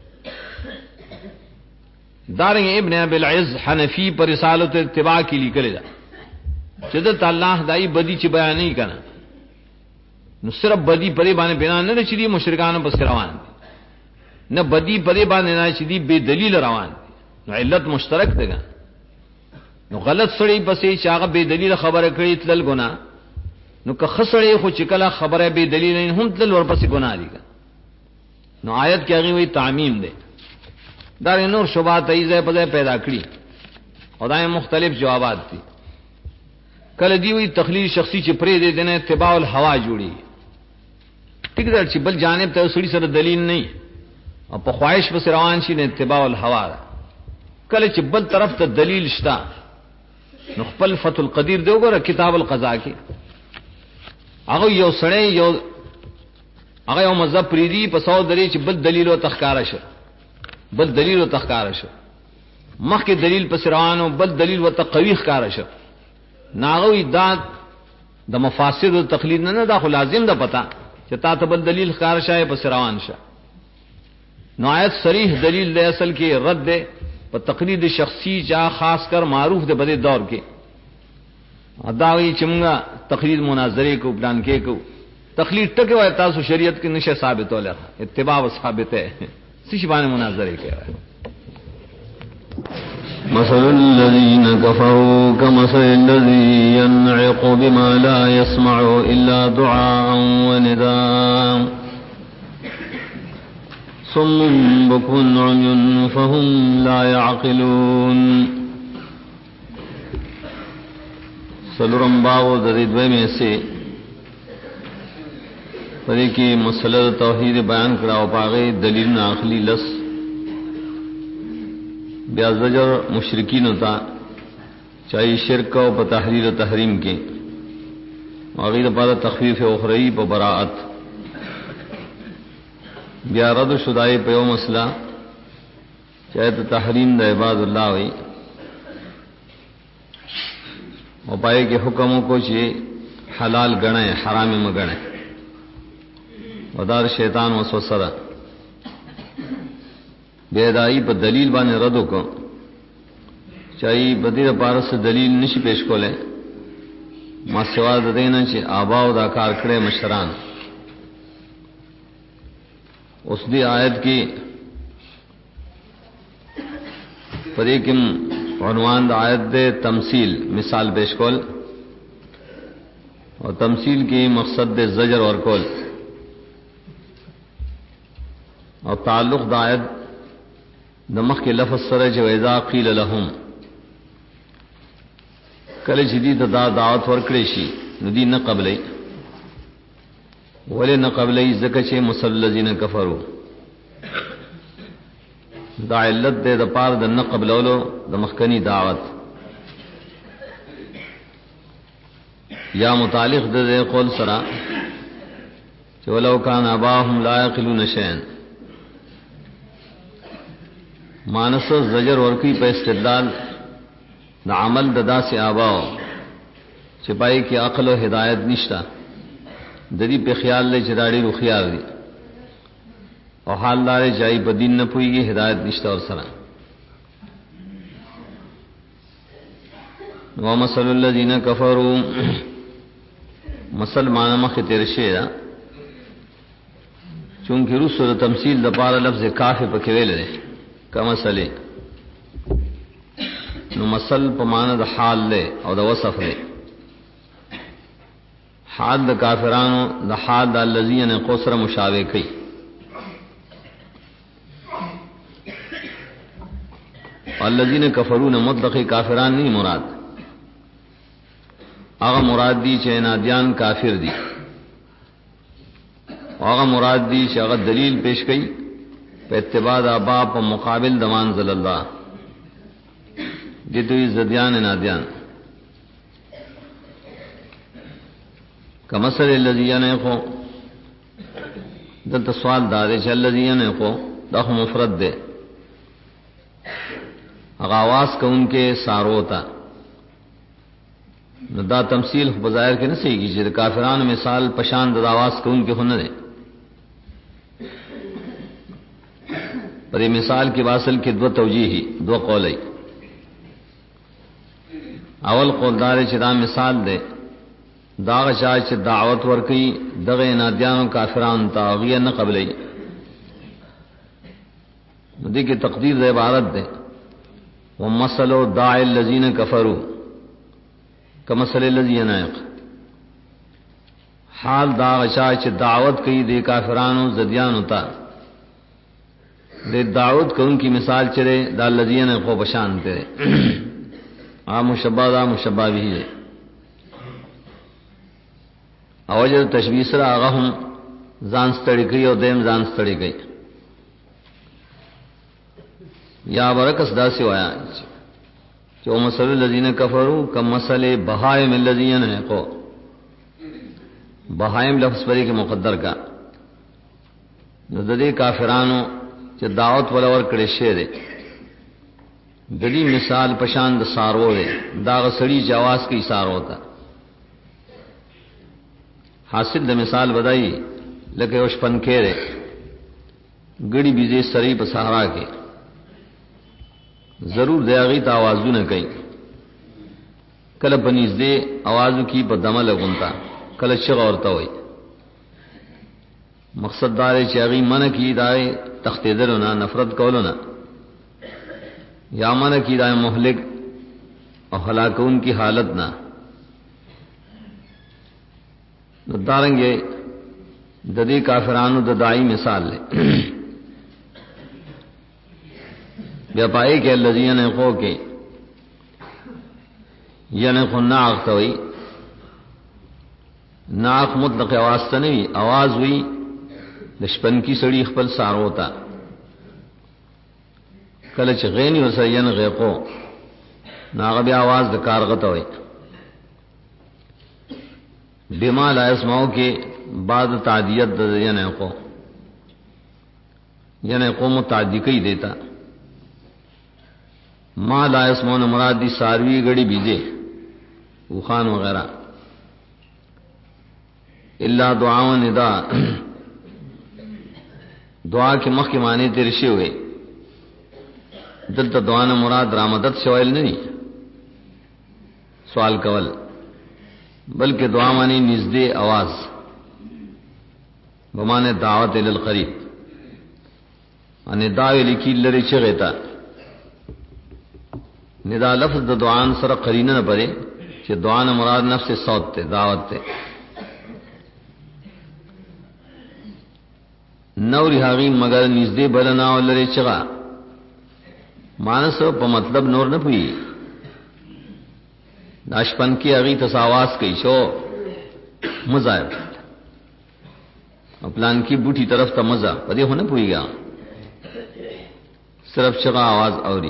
دارنګ ابن ابي العز حنفی پر رسالت اتباع کې لیکل دا چې د الله دای بدی چې بیان نه کنا نو صرف بدی پرې باندې بنا نه چې دي مشرکان په روان نه بدی پرې باندې نه چې دي بے دلیل روان نو علت مشترک ده نو غلط سړی پسې چې هغه بے دلیل خبره کړي تل ګنا نو که خسړی خو چې کله خبره بے دلیل نه هم تل ورپسې ګنا دي نو آیت کې هغه وی تعمیم ده دا نور شوبات ایزه په پیدا کړی او دا مختلف جوابات دي کله دی وی تخلیل شخصی چې پرې دې نه اتباع الهوا جوړي ټیک ده چې بل جانب ته سړي سره دلیل نه او په خواهش پس روان شي نه اتباع الهوا کله چې بل طرف ته دلیل شتا نو خپل فتح القدیر دی وګوره کتاب القضاء کې هغه یو سړی یو هغه یو مذهب پریدي په سو درې چې بل دلیل او تخکار شه بل دلیل او تخکار شه مخکې دلیل پس روانو بل دلیل او تقوی ښکار شه ناغوی دا د مفاسد او تقلید نه دا خو لازم ده پتا چې تا ته بل دلیل ښکار شای پس روان شه نو آیت صریح دلیل دے اصل کې رد دے په تقلید شخصی جا خاص کر معروف دے بدے دور کې اداوی چمغا تقلید مناظره کو پلان کې کو تقلید ټکه وای تاسو شریعت کې نشه ثابت ولا اتباع ثابت ہے سشي باندې مناظره کوي مثل الذين كفروا كمثل الذي ينعق بما لا يسمع إلا دعاء ونداء صم بكم عمي فهم لا يعقلون سلورم باو ذریدوے میں سے پدې کې مسله توحید بیان کړه او پاغه دلیل نه اخلي لس بیا زجر مشرکین ہوتا چاہیے شرک او په تحلیل او تحریم کې او غیر په تخفیف اخروی په براءت بیا رد شدای په یو مسله چاہے ته تحریم د عباد الله وي او پای کې حکموں کو چې حلال غنه حرام مګنه ودار شیطان وسوسه ده بیدائی په دلیل باندې رد وکړو چای بدیر پارس دلیل نشي پیش کوله ما سوا د دینه چې آباو دا کار کړي مشران اوس دی آیت کې پرې کوم عنوان د آیت د تمثيل مثال پیش کول او تمثيل کې مقصد د زجر ورکول او تعلق د آیت د مخ کې لفظ سره جو اذا قیل لهم کله چې دې دا دعوت ورکړې شي نو دې نه قبلې ولې نه قبلې ځکه چې مسلذین کفروا دا علت دې د پاره د نه قبلولو د مخکنی دعوت یا متعلق د قول سره چې ولو کان اباهم لا یعقلون شیئا مانس زجر ورکی په استدلال د عمل د داسې آباو چې پای کې عقل او هدایت نشتا د دې په خیال له چراړي رو خیال دي او حال دار جای په دین نه پويږي هدایت نشتا اور سره و مثل الذين كفروا مسلمان مخ تیر شي دا چونکه رسول تمثيل د پاره لفظ کاف په کې ویل دي کما سلی نو مثل په معنا د حال له او د وصف له حال د کافرانو د حال د الذين قصر مشابه کوي الذين كفرون مطلق کافران نه مراد هغه مراد دي چې نادیان کافر دي هغه مراد دي چې هغه دلیل پیش کوي په اتباع د ابا په مقابل د منزل الله دي دوی زديان نادیان کمثل الذين يقو دلته سوال دار چې الذين يقو دا مفرد ده هغه आवाज کوونکې سارو تا نو دا تمثيل بظاهر کې نه سيږي چې کافرانو مثال پشان د आवाज کوونکې هونه ده پر مثال کی واصل کې دو توجیهی دو قولای اول قول دار چې دا مثال ده دا غشا چې دعوت ورکي دغه نادیانو کافرانو تاغیه نه قبلې دې کې تقدیر د عبارت ده ومثل داع الذين كفروا كمثل الذي يناق حال دا غشا چې دعوت کوي د کافرانو زديانو ته د داود کون کی مثال چرے دا الذین کو بشان تے مشبہ دا مشبہ بھی ہے اوجه تشبیه سره هغه هم ځان ستړي کوي او دیم ځان ستړي کوي یا برکس دا سی وایا جو مثل الذین کفروا کمثل بہائم الذین کو بہائم لفظ پرې کې مقدر کا نو د دې کافرانو چې دعوت ولور کړي شه دي د دې مثال پشان د سارو دی دا غسړي جواز کې سارو تا حاصل د مثال بدایي لکه یو شپن کې ده ګړي بيزي سړي په صحرا کې ضرور دیاغي ته आवाजونه کوي کله بنيز دې आवाजو کی په دمه لګونتا کله شغه ورته وي مقصد دار چې هغه من کی دای تختیدلونه نفرت کولونه یا من کی دای مهلک او هلاکون کی حالت نہ دارنګه د دې کافرانو د دای مثال لې بیا پای کې الذين يقو کې ینه خو ناغ توي ناغ مطلق आवाज ته نه وي आवाज وي د شپن کی سړی خپل سارو تا کله چې غینی وسین غیقو ناغ بیا आवाज د کارغه ته وي بما لا اسمعو کې بعد تعدیت د ینه کو متعدی کوي دیتا ما لا اسمعون مراد دی ساروی گڑی بیجے وخان وغیرہ الا دعا و ندا دعا کے مخ کے معنی ترشے ہوئے دلتا دعا نے مراد رامدت شوائل نہیں سوال کول بلکہ دعا معنی نزد آواز بمانے دعوت الالقریب نداوی لکی لری چغیتا ندا لفظ د دعان سره قرینه نه پره چې دعا نه مراد نفس صوت ته دعوت ته نور هاغي مگر نږدې بلنا ولري چغا مانس په مطلب نور نه پوي ناشپن کی هغه تساواس کوي شو مزایب پلان کی بوټي طرف ته مزه پدې هونه پويګا صرف چغا आवाज اوري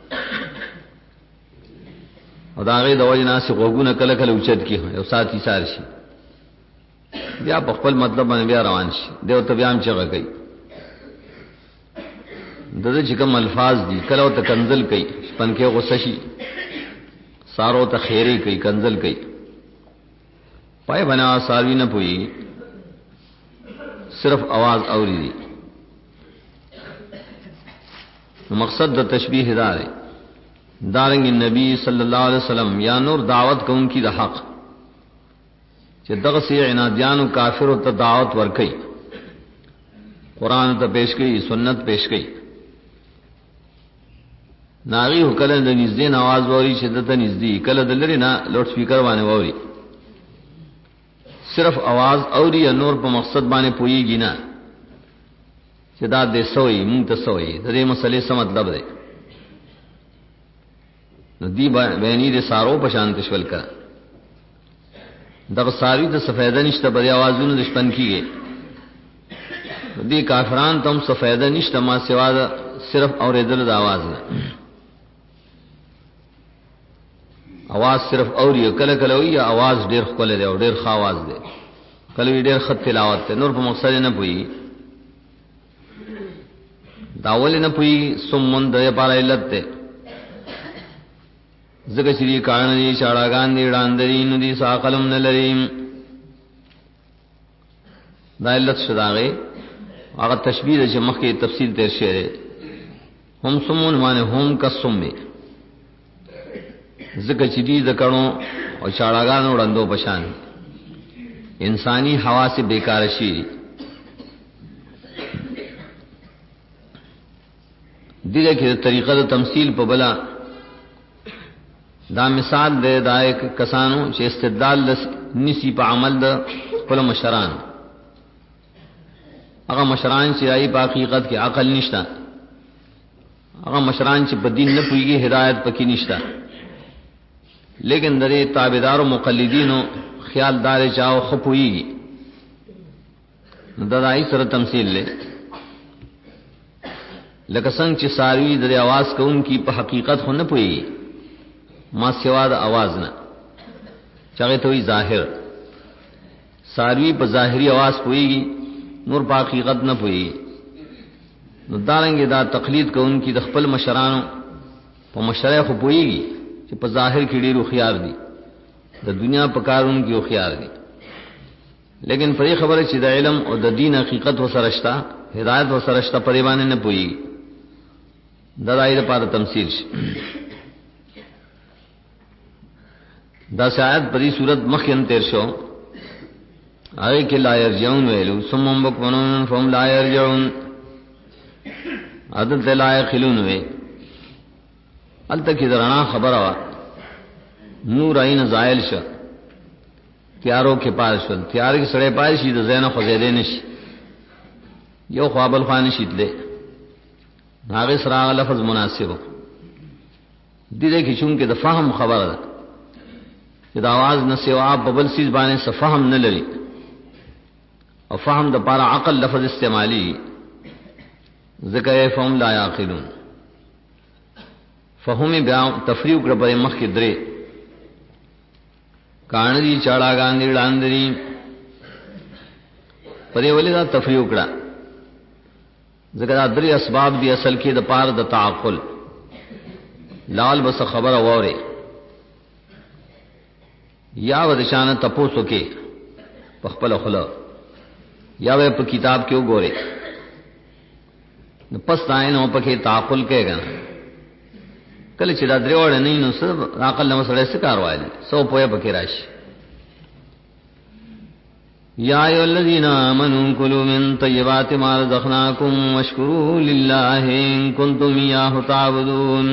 او دا غي د وجنا سي غوګونه کله کله اوچت کی یو ساتي سار شي بیا په خپل مطلب باندې بیا روان شي دیو ته بیا هم چغه کوي دغه چې کوم الفاظ دي کله ته کنزل کوي شپن کې غوسه شي سارو ته خیری کوي کنزل کوي پای بنا ساروی نه پوي صرف आवाज اوري دي مقصد د تشبیه دار دارنګ نبی صلی الله علیه وسلم یا نور دعوت کوم کی د حق چې دغه سي عنادیانو کافر ته دعوت ورکړي قران ته پیش کړي سنت پیش کړي ناغي کله د نږدې आवाज ووري چې دته نږدې کله د لري نه لوډ سپیکر باندې ووري صرف आवाज اوري نور په مقصد باندې پويږي نه چې دا د سوي مونږ ته سوي د دې مسلې څه مطلب دی نو دی بینی دے سارو پشانت شول کا دغه ساروی ته سفیده نشته بری आवाजونه د شپن کیږي دی کافران تم سفیده نشته ما سوا د صرف اوریدل د आवाज نه आवाज صرف اوري کله کله وی आवाज ډیر خپل دی او ډیر ښه आवाज دی کله ډیر خط تلاوت ته نور په مقصد نه پوي داول نه پوي سمون د لپاره علت ته زګه چې کان دي شاړاګان دي وړاندرین دي ساقلم نلریم دا علت شداغه هغه تشبیه چې مخکې تفصیل تیر شوی هم سمون معنی هم قسم زګه چې دي ذکرو او شاړاګان وړاندو پشان انسانی حواس بیکار شي دغه کې طریقه د تمثيل په بلا دا مثال دے دایک کسانو چې استدلال نسی په عمل د خپل مشران هغه مشران چې ای په حقیقت کې عقل نشتا هغه مشران چې په دین نه پويږي هدایت پکې نشتا لیکن درې تابعدار او مقلدینو خیال دار چاو خپويږي دا دای سره تمثيل لې لکه څنګه چې ساروی د आवाज کوونکی په حقیقت خو نه پوي ما سوا د आवाज نه چاغه ته وی ظاهر ساروی په ظاهری आवाज پويږي نور په حقیقت نه پوي نو دارنګه دا تقلید کوونکی د خپل مشرانو په مشره خو پويږي چې په ظاهر کې ډیرو خيار دي د دنیا په کارونو کې خيار دي لیکن په خبره چې د علم او د دین حقیقت وسرشتہ هدایت وسرشتہ په دیوانه نه پوي دا دایره په تمثيل شي دا شاید په دې صورت مخین تیر شو هغه کې لا يرجعون ویلو ثم بكون فهم لا يرجعون عدد لا يخلون وی الته کې درنا خبره وا نور عین زائل شو تیارو کې پار شو تیار کې سړې پای شي د زینو خو زیاده نشي یو خوابل خان شیدله هغه سره لفظ مناسب دي کې چون کې د فهم خبره ده چې د आवाज نه سوا په بل سیس باندې څه فهم نه لري او فهم د پاره عقل لفظ استعمالي ذکر فهم لا يعقلون فهم بیا تفریق کړ په مخ کې درې کان دي چاړه غاندې لاندې پرې ولې دا تفریق کړه ذکر درې اسباب دي اصل کې د پاره د تعقل لال بس خبر وره یا ودشانه تپوسو کې په خپل خلا یا په کتاب کې وګوره نو پس داینو په کې تعقل کېږي کله چې دا درې وړ نه نو سب عقل نو سره څه کار وایي سو پوهه پکې راشي یا ایو الذین آمنوا کلوا من طیبات ما رزقناکم واشکروا لله ان کنتم ایاه تعبدون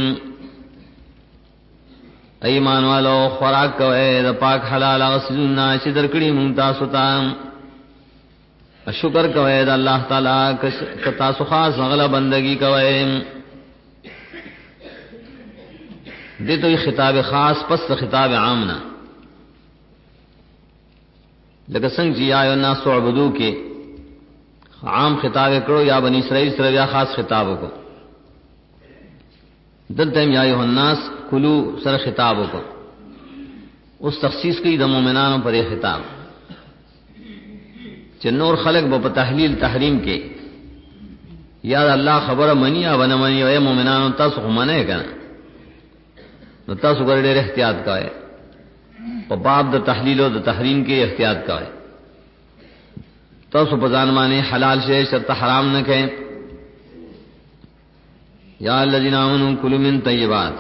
ایمان والو خوراک کوئ د پاک حلال غسلنا چې درکړي مونږ تاسو ته شکر کوئ د الله تعالی که تاسو خاص غلا بندگی کوئ دې ته خطاب خاص پس خطاب عام نه لکه څنګه چې یا الناس عبدو کې عام خطاب کړو یا بنی اسرائیل سره یا خاص خطاب وکړو دلته یا ایه الناس کلو سره خطاب وکړو اوس تخصیص کوي د مؤمنانو پر خطاب چې نور خلق په تحلیل تحریم کې یا الله خبره منی یا ونه منی او مؤمنانو تاسو هم نه کنه نو تاسو ګرځېږئ احتیاط کوئ په باب د تحلیل او د تحریم کې احتیاط کوئ تاسو په ځان باندې حلال شی شرط حرام نه کړئ یا الذین آمنوا کلوا من طیبات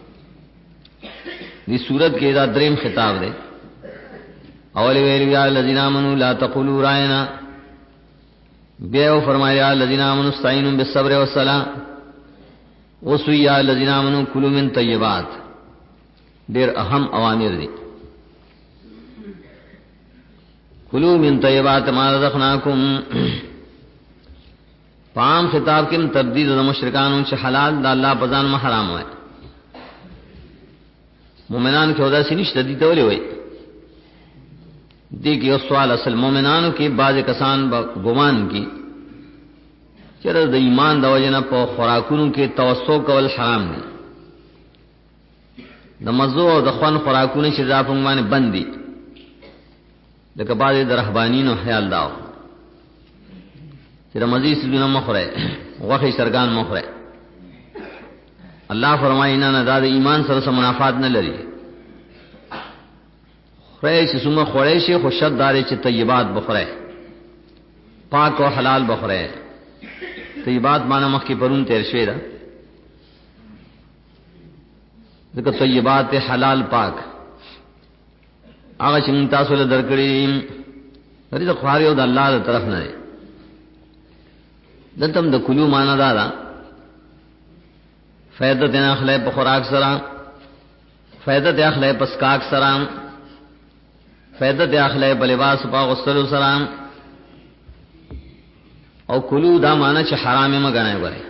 دې صورت کې دا دریم خطاب دی اول ویل یا الذین آمنوا لا تقولوا راینا بیا فرمایا الذین آمنوا استعینوا بالصبر والصلاة وصوا یا الذین آمنوا کلوا من طیبات ډیر اهم اوامر دي کلوا من طیبات ما رزقناکم پام خطاب کې تبدیل د مشرکانو چې حلال د الله په ځان حرام وای مومنان کې ودا سنشت دي ته ولي وای دې کې یو سوال اصل مومنانو کې بعض کسان ګمان کی چیرې د ایمان د وجنه په خوراکونو کې توسو کول حرام دي د مزو او د خوان خوراکونه چې ځا په باندې بندي لکه بعض د رهبانینو خیال داو چې د مزي سونه مخره غوخي سرګان مخره الله فرمایي نه دا د ایمان سره سم منافات نه لري خره چې څومره خوري شي خو شد داري چې طیبات بخره پاک او حلال بخره طیبات معنی مخ کې پرون تیر شوی دا ځکه طیبات حلال پاک هغه چې تاسو له درکړي لري د خواري او د الله تر طرف نه دلته د کلو معنا دا فائدہ ته اخلي په خوراک سره فائدہ ته اخلي په سکاک سره فائدہ ته اخلي په لباس په غسل سره او کلو دا معنا چې حرام یې مګنه وره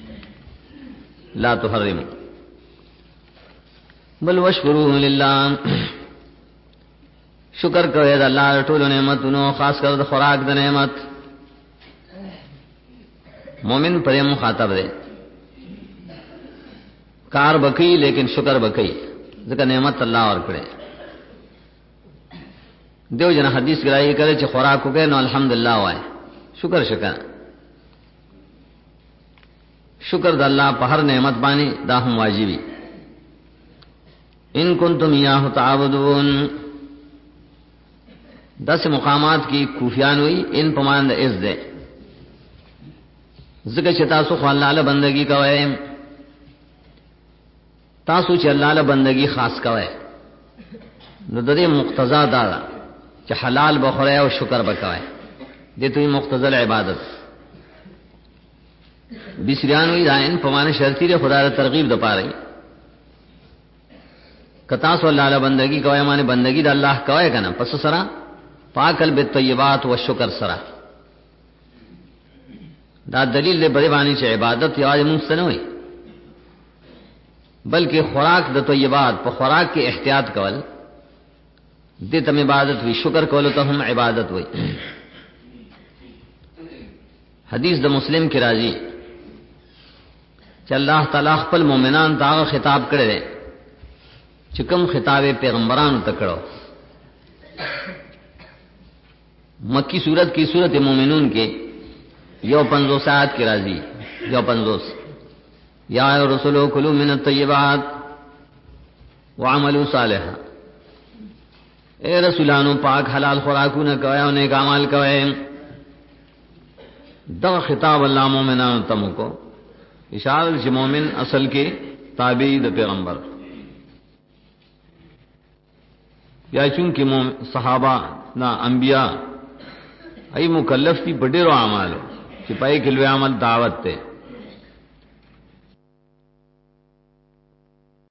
لا تحرموا بل واشکروا لله شکر کوئ د الله ټول نعمتونو خاص کر د خوراک د نعمت مومن پر مخاطب دی کار بکی لیکن شکر بکی ځکه نعمت الله ورکړي دیو جن حدیث ګرایي کړي چې خوراک وکړي نو الحمدلله وای شکر شکر د الله په هر نعمت باندې دا هم واجبي ان کنتم یاه تعبدون دس مقامات کی کوفیان ہوئی ان پماند از دے ذکر چې تاسو خو الله له بندگی کوئ تاسو چې الله له بندگی خاص کوئ نو د دې مقتضا دا ده چې حلال بخورئ او شکر وکوئ دې ته مقتضا العبادت بسریان وی داین پمانه شرطی له خدای ته ترغیب د پاره کتا سو الله له بندگی کوئ معنی بندگی د الله کوئ کنه پس سره پاکل بالطیبات والشکر سره دا دلیل دې بری باندې چې عبادت یوازې مونږ نه وي بلکې خوراک د طیبات په خوراک کې احتیاط کول دې ته عبادت وي شکر کول ته هم عبادت وي حدیث د مسلم کې راځي چې الله تعالی خپل مؤمنان ته خطاب کړی چې کوم خطاب پیغمبرانو ته کړو مکی صورت کی صورت مومنون کے یو 50 آیات کی راضی یو 50 یا رسولو کلوا من الطیبات وعملوا صالحا اے رسولانو پاک حلال خوراکونه کوي او نیک اعمال کوي دا خطاب الله مومنانو ته کو اشاره چې مومن اصل کې تابع د پیغمبر یا چونکه صحابه نا انبیاء ای مکلف کی بډیرو اعمالو چې پای کې لوی عمل دعوت ته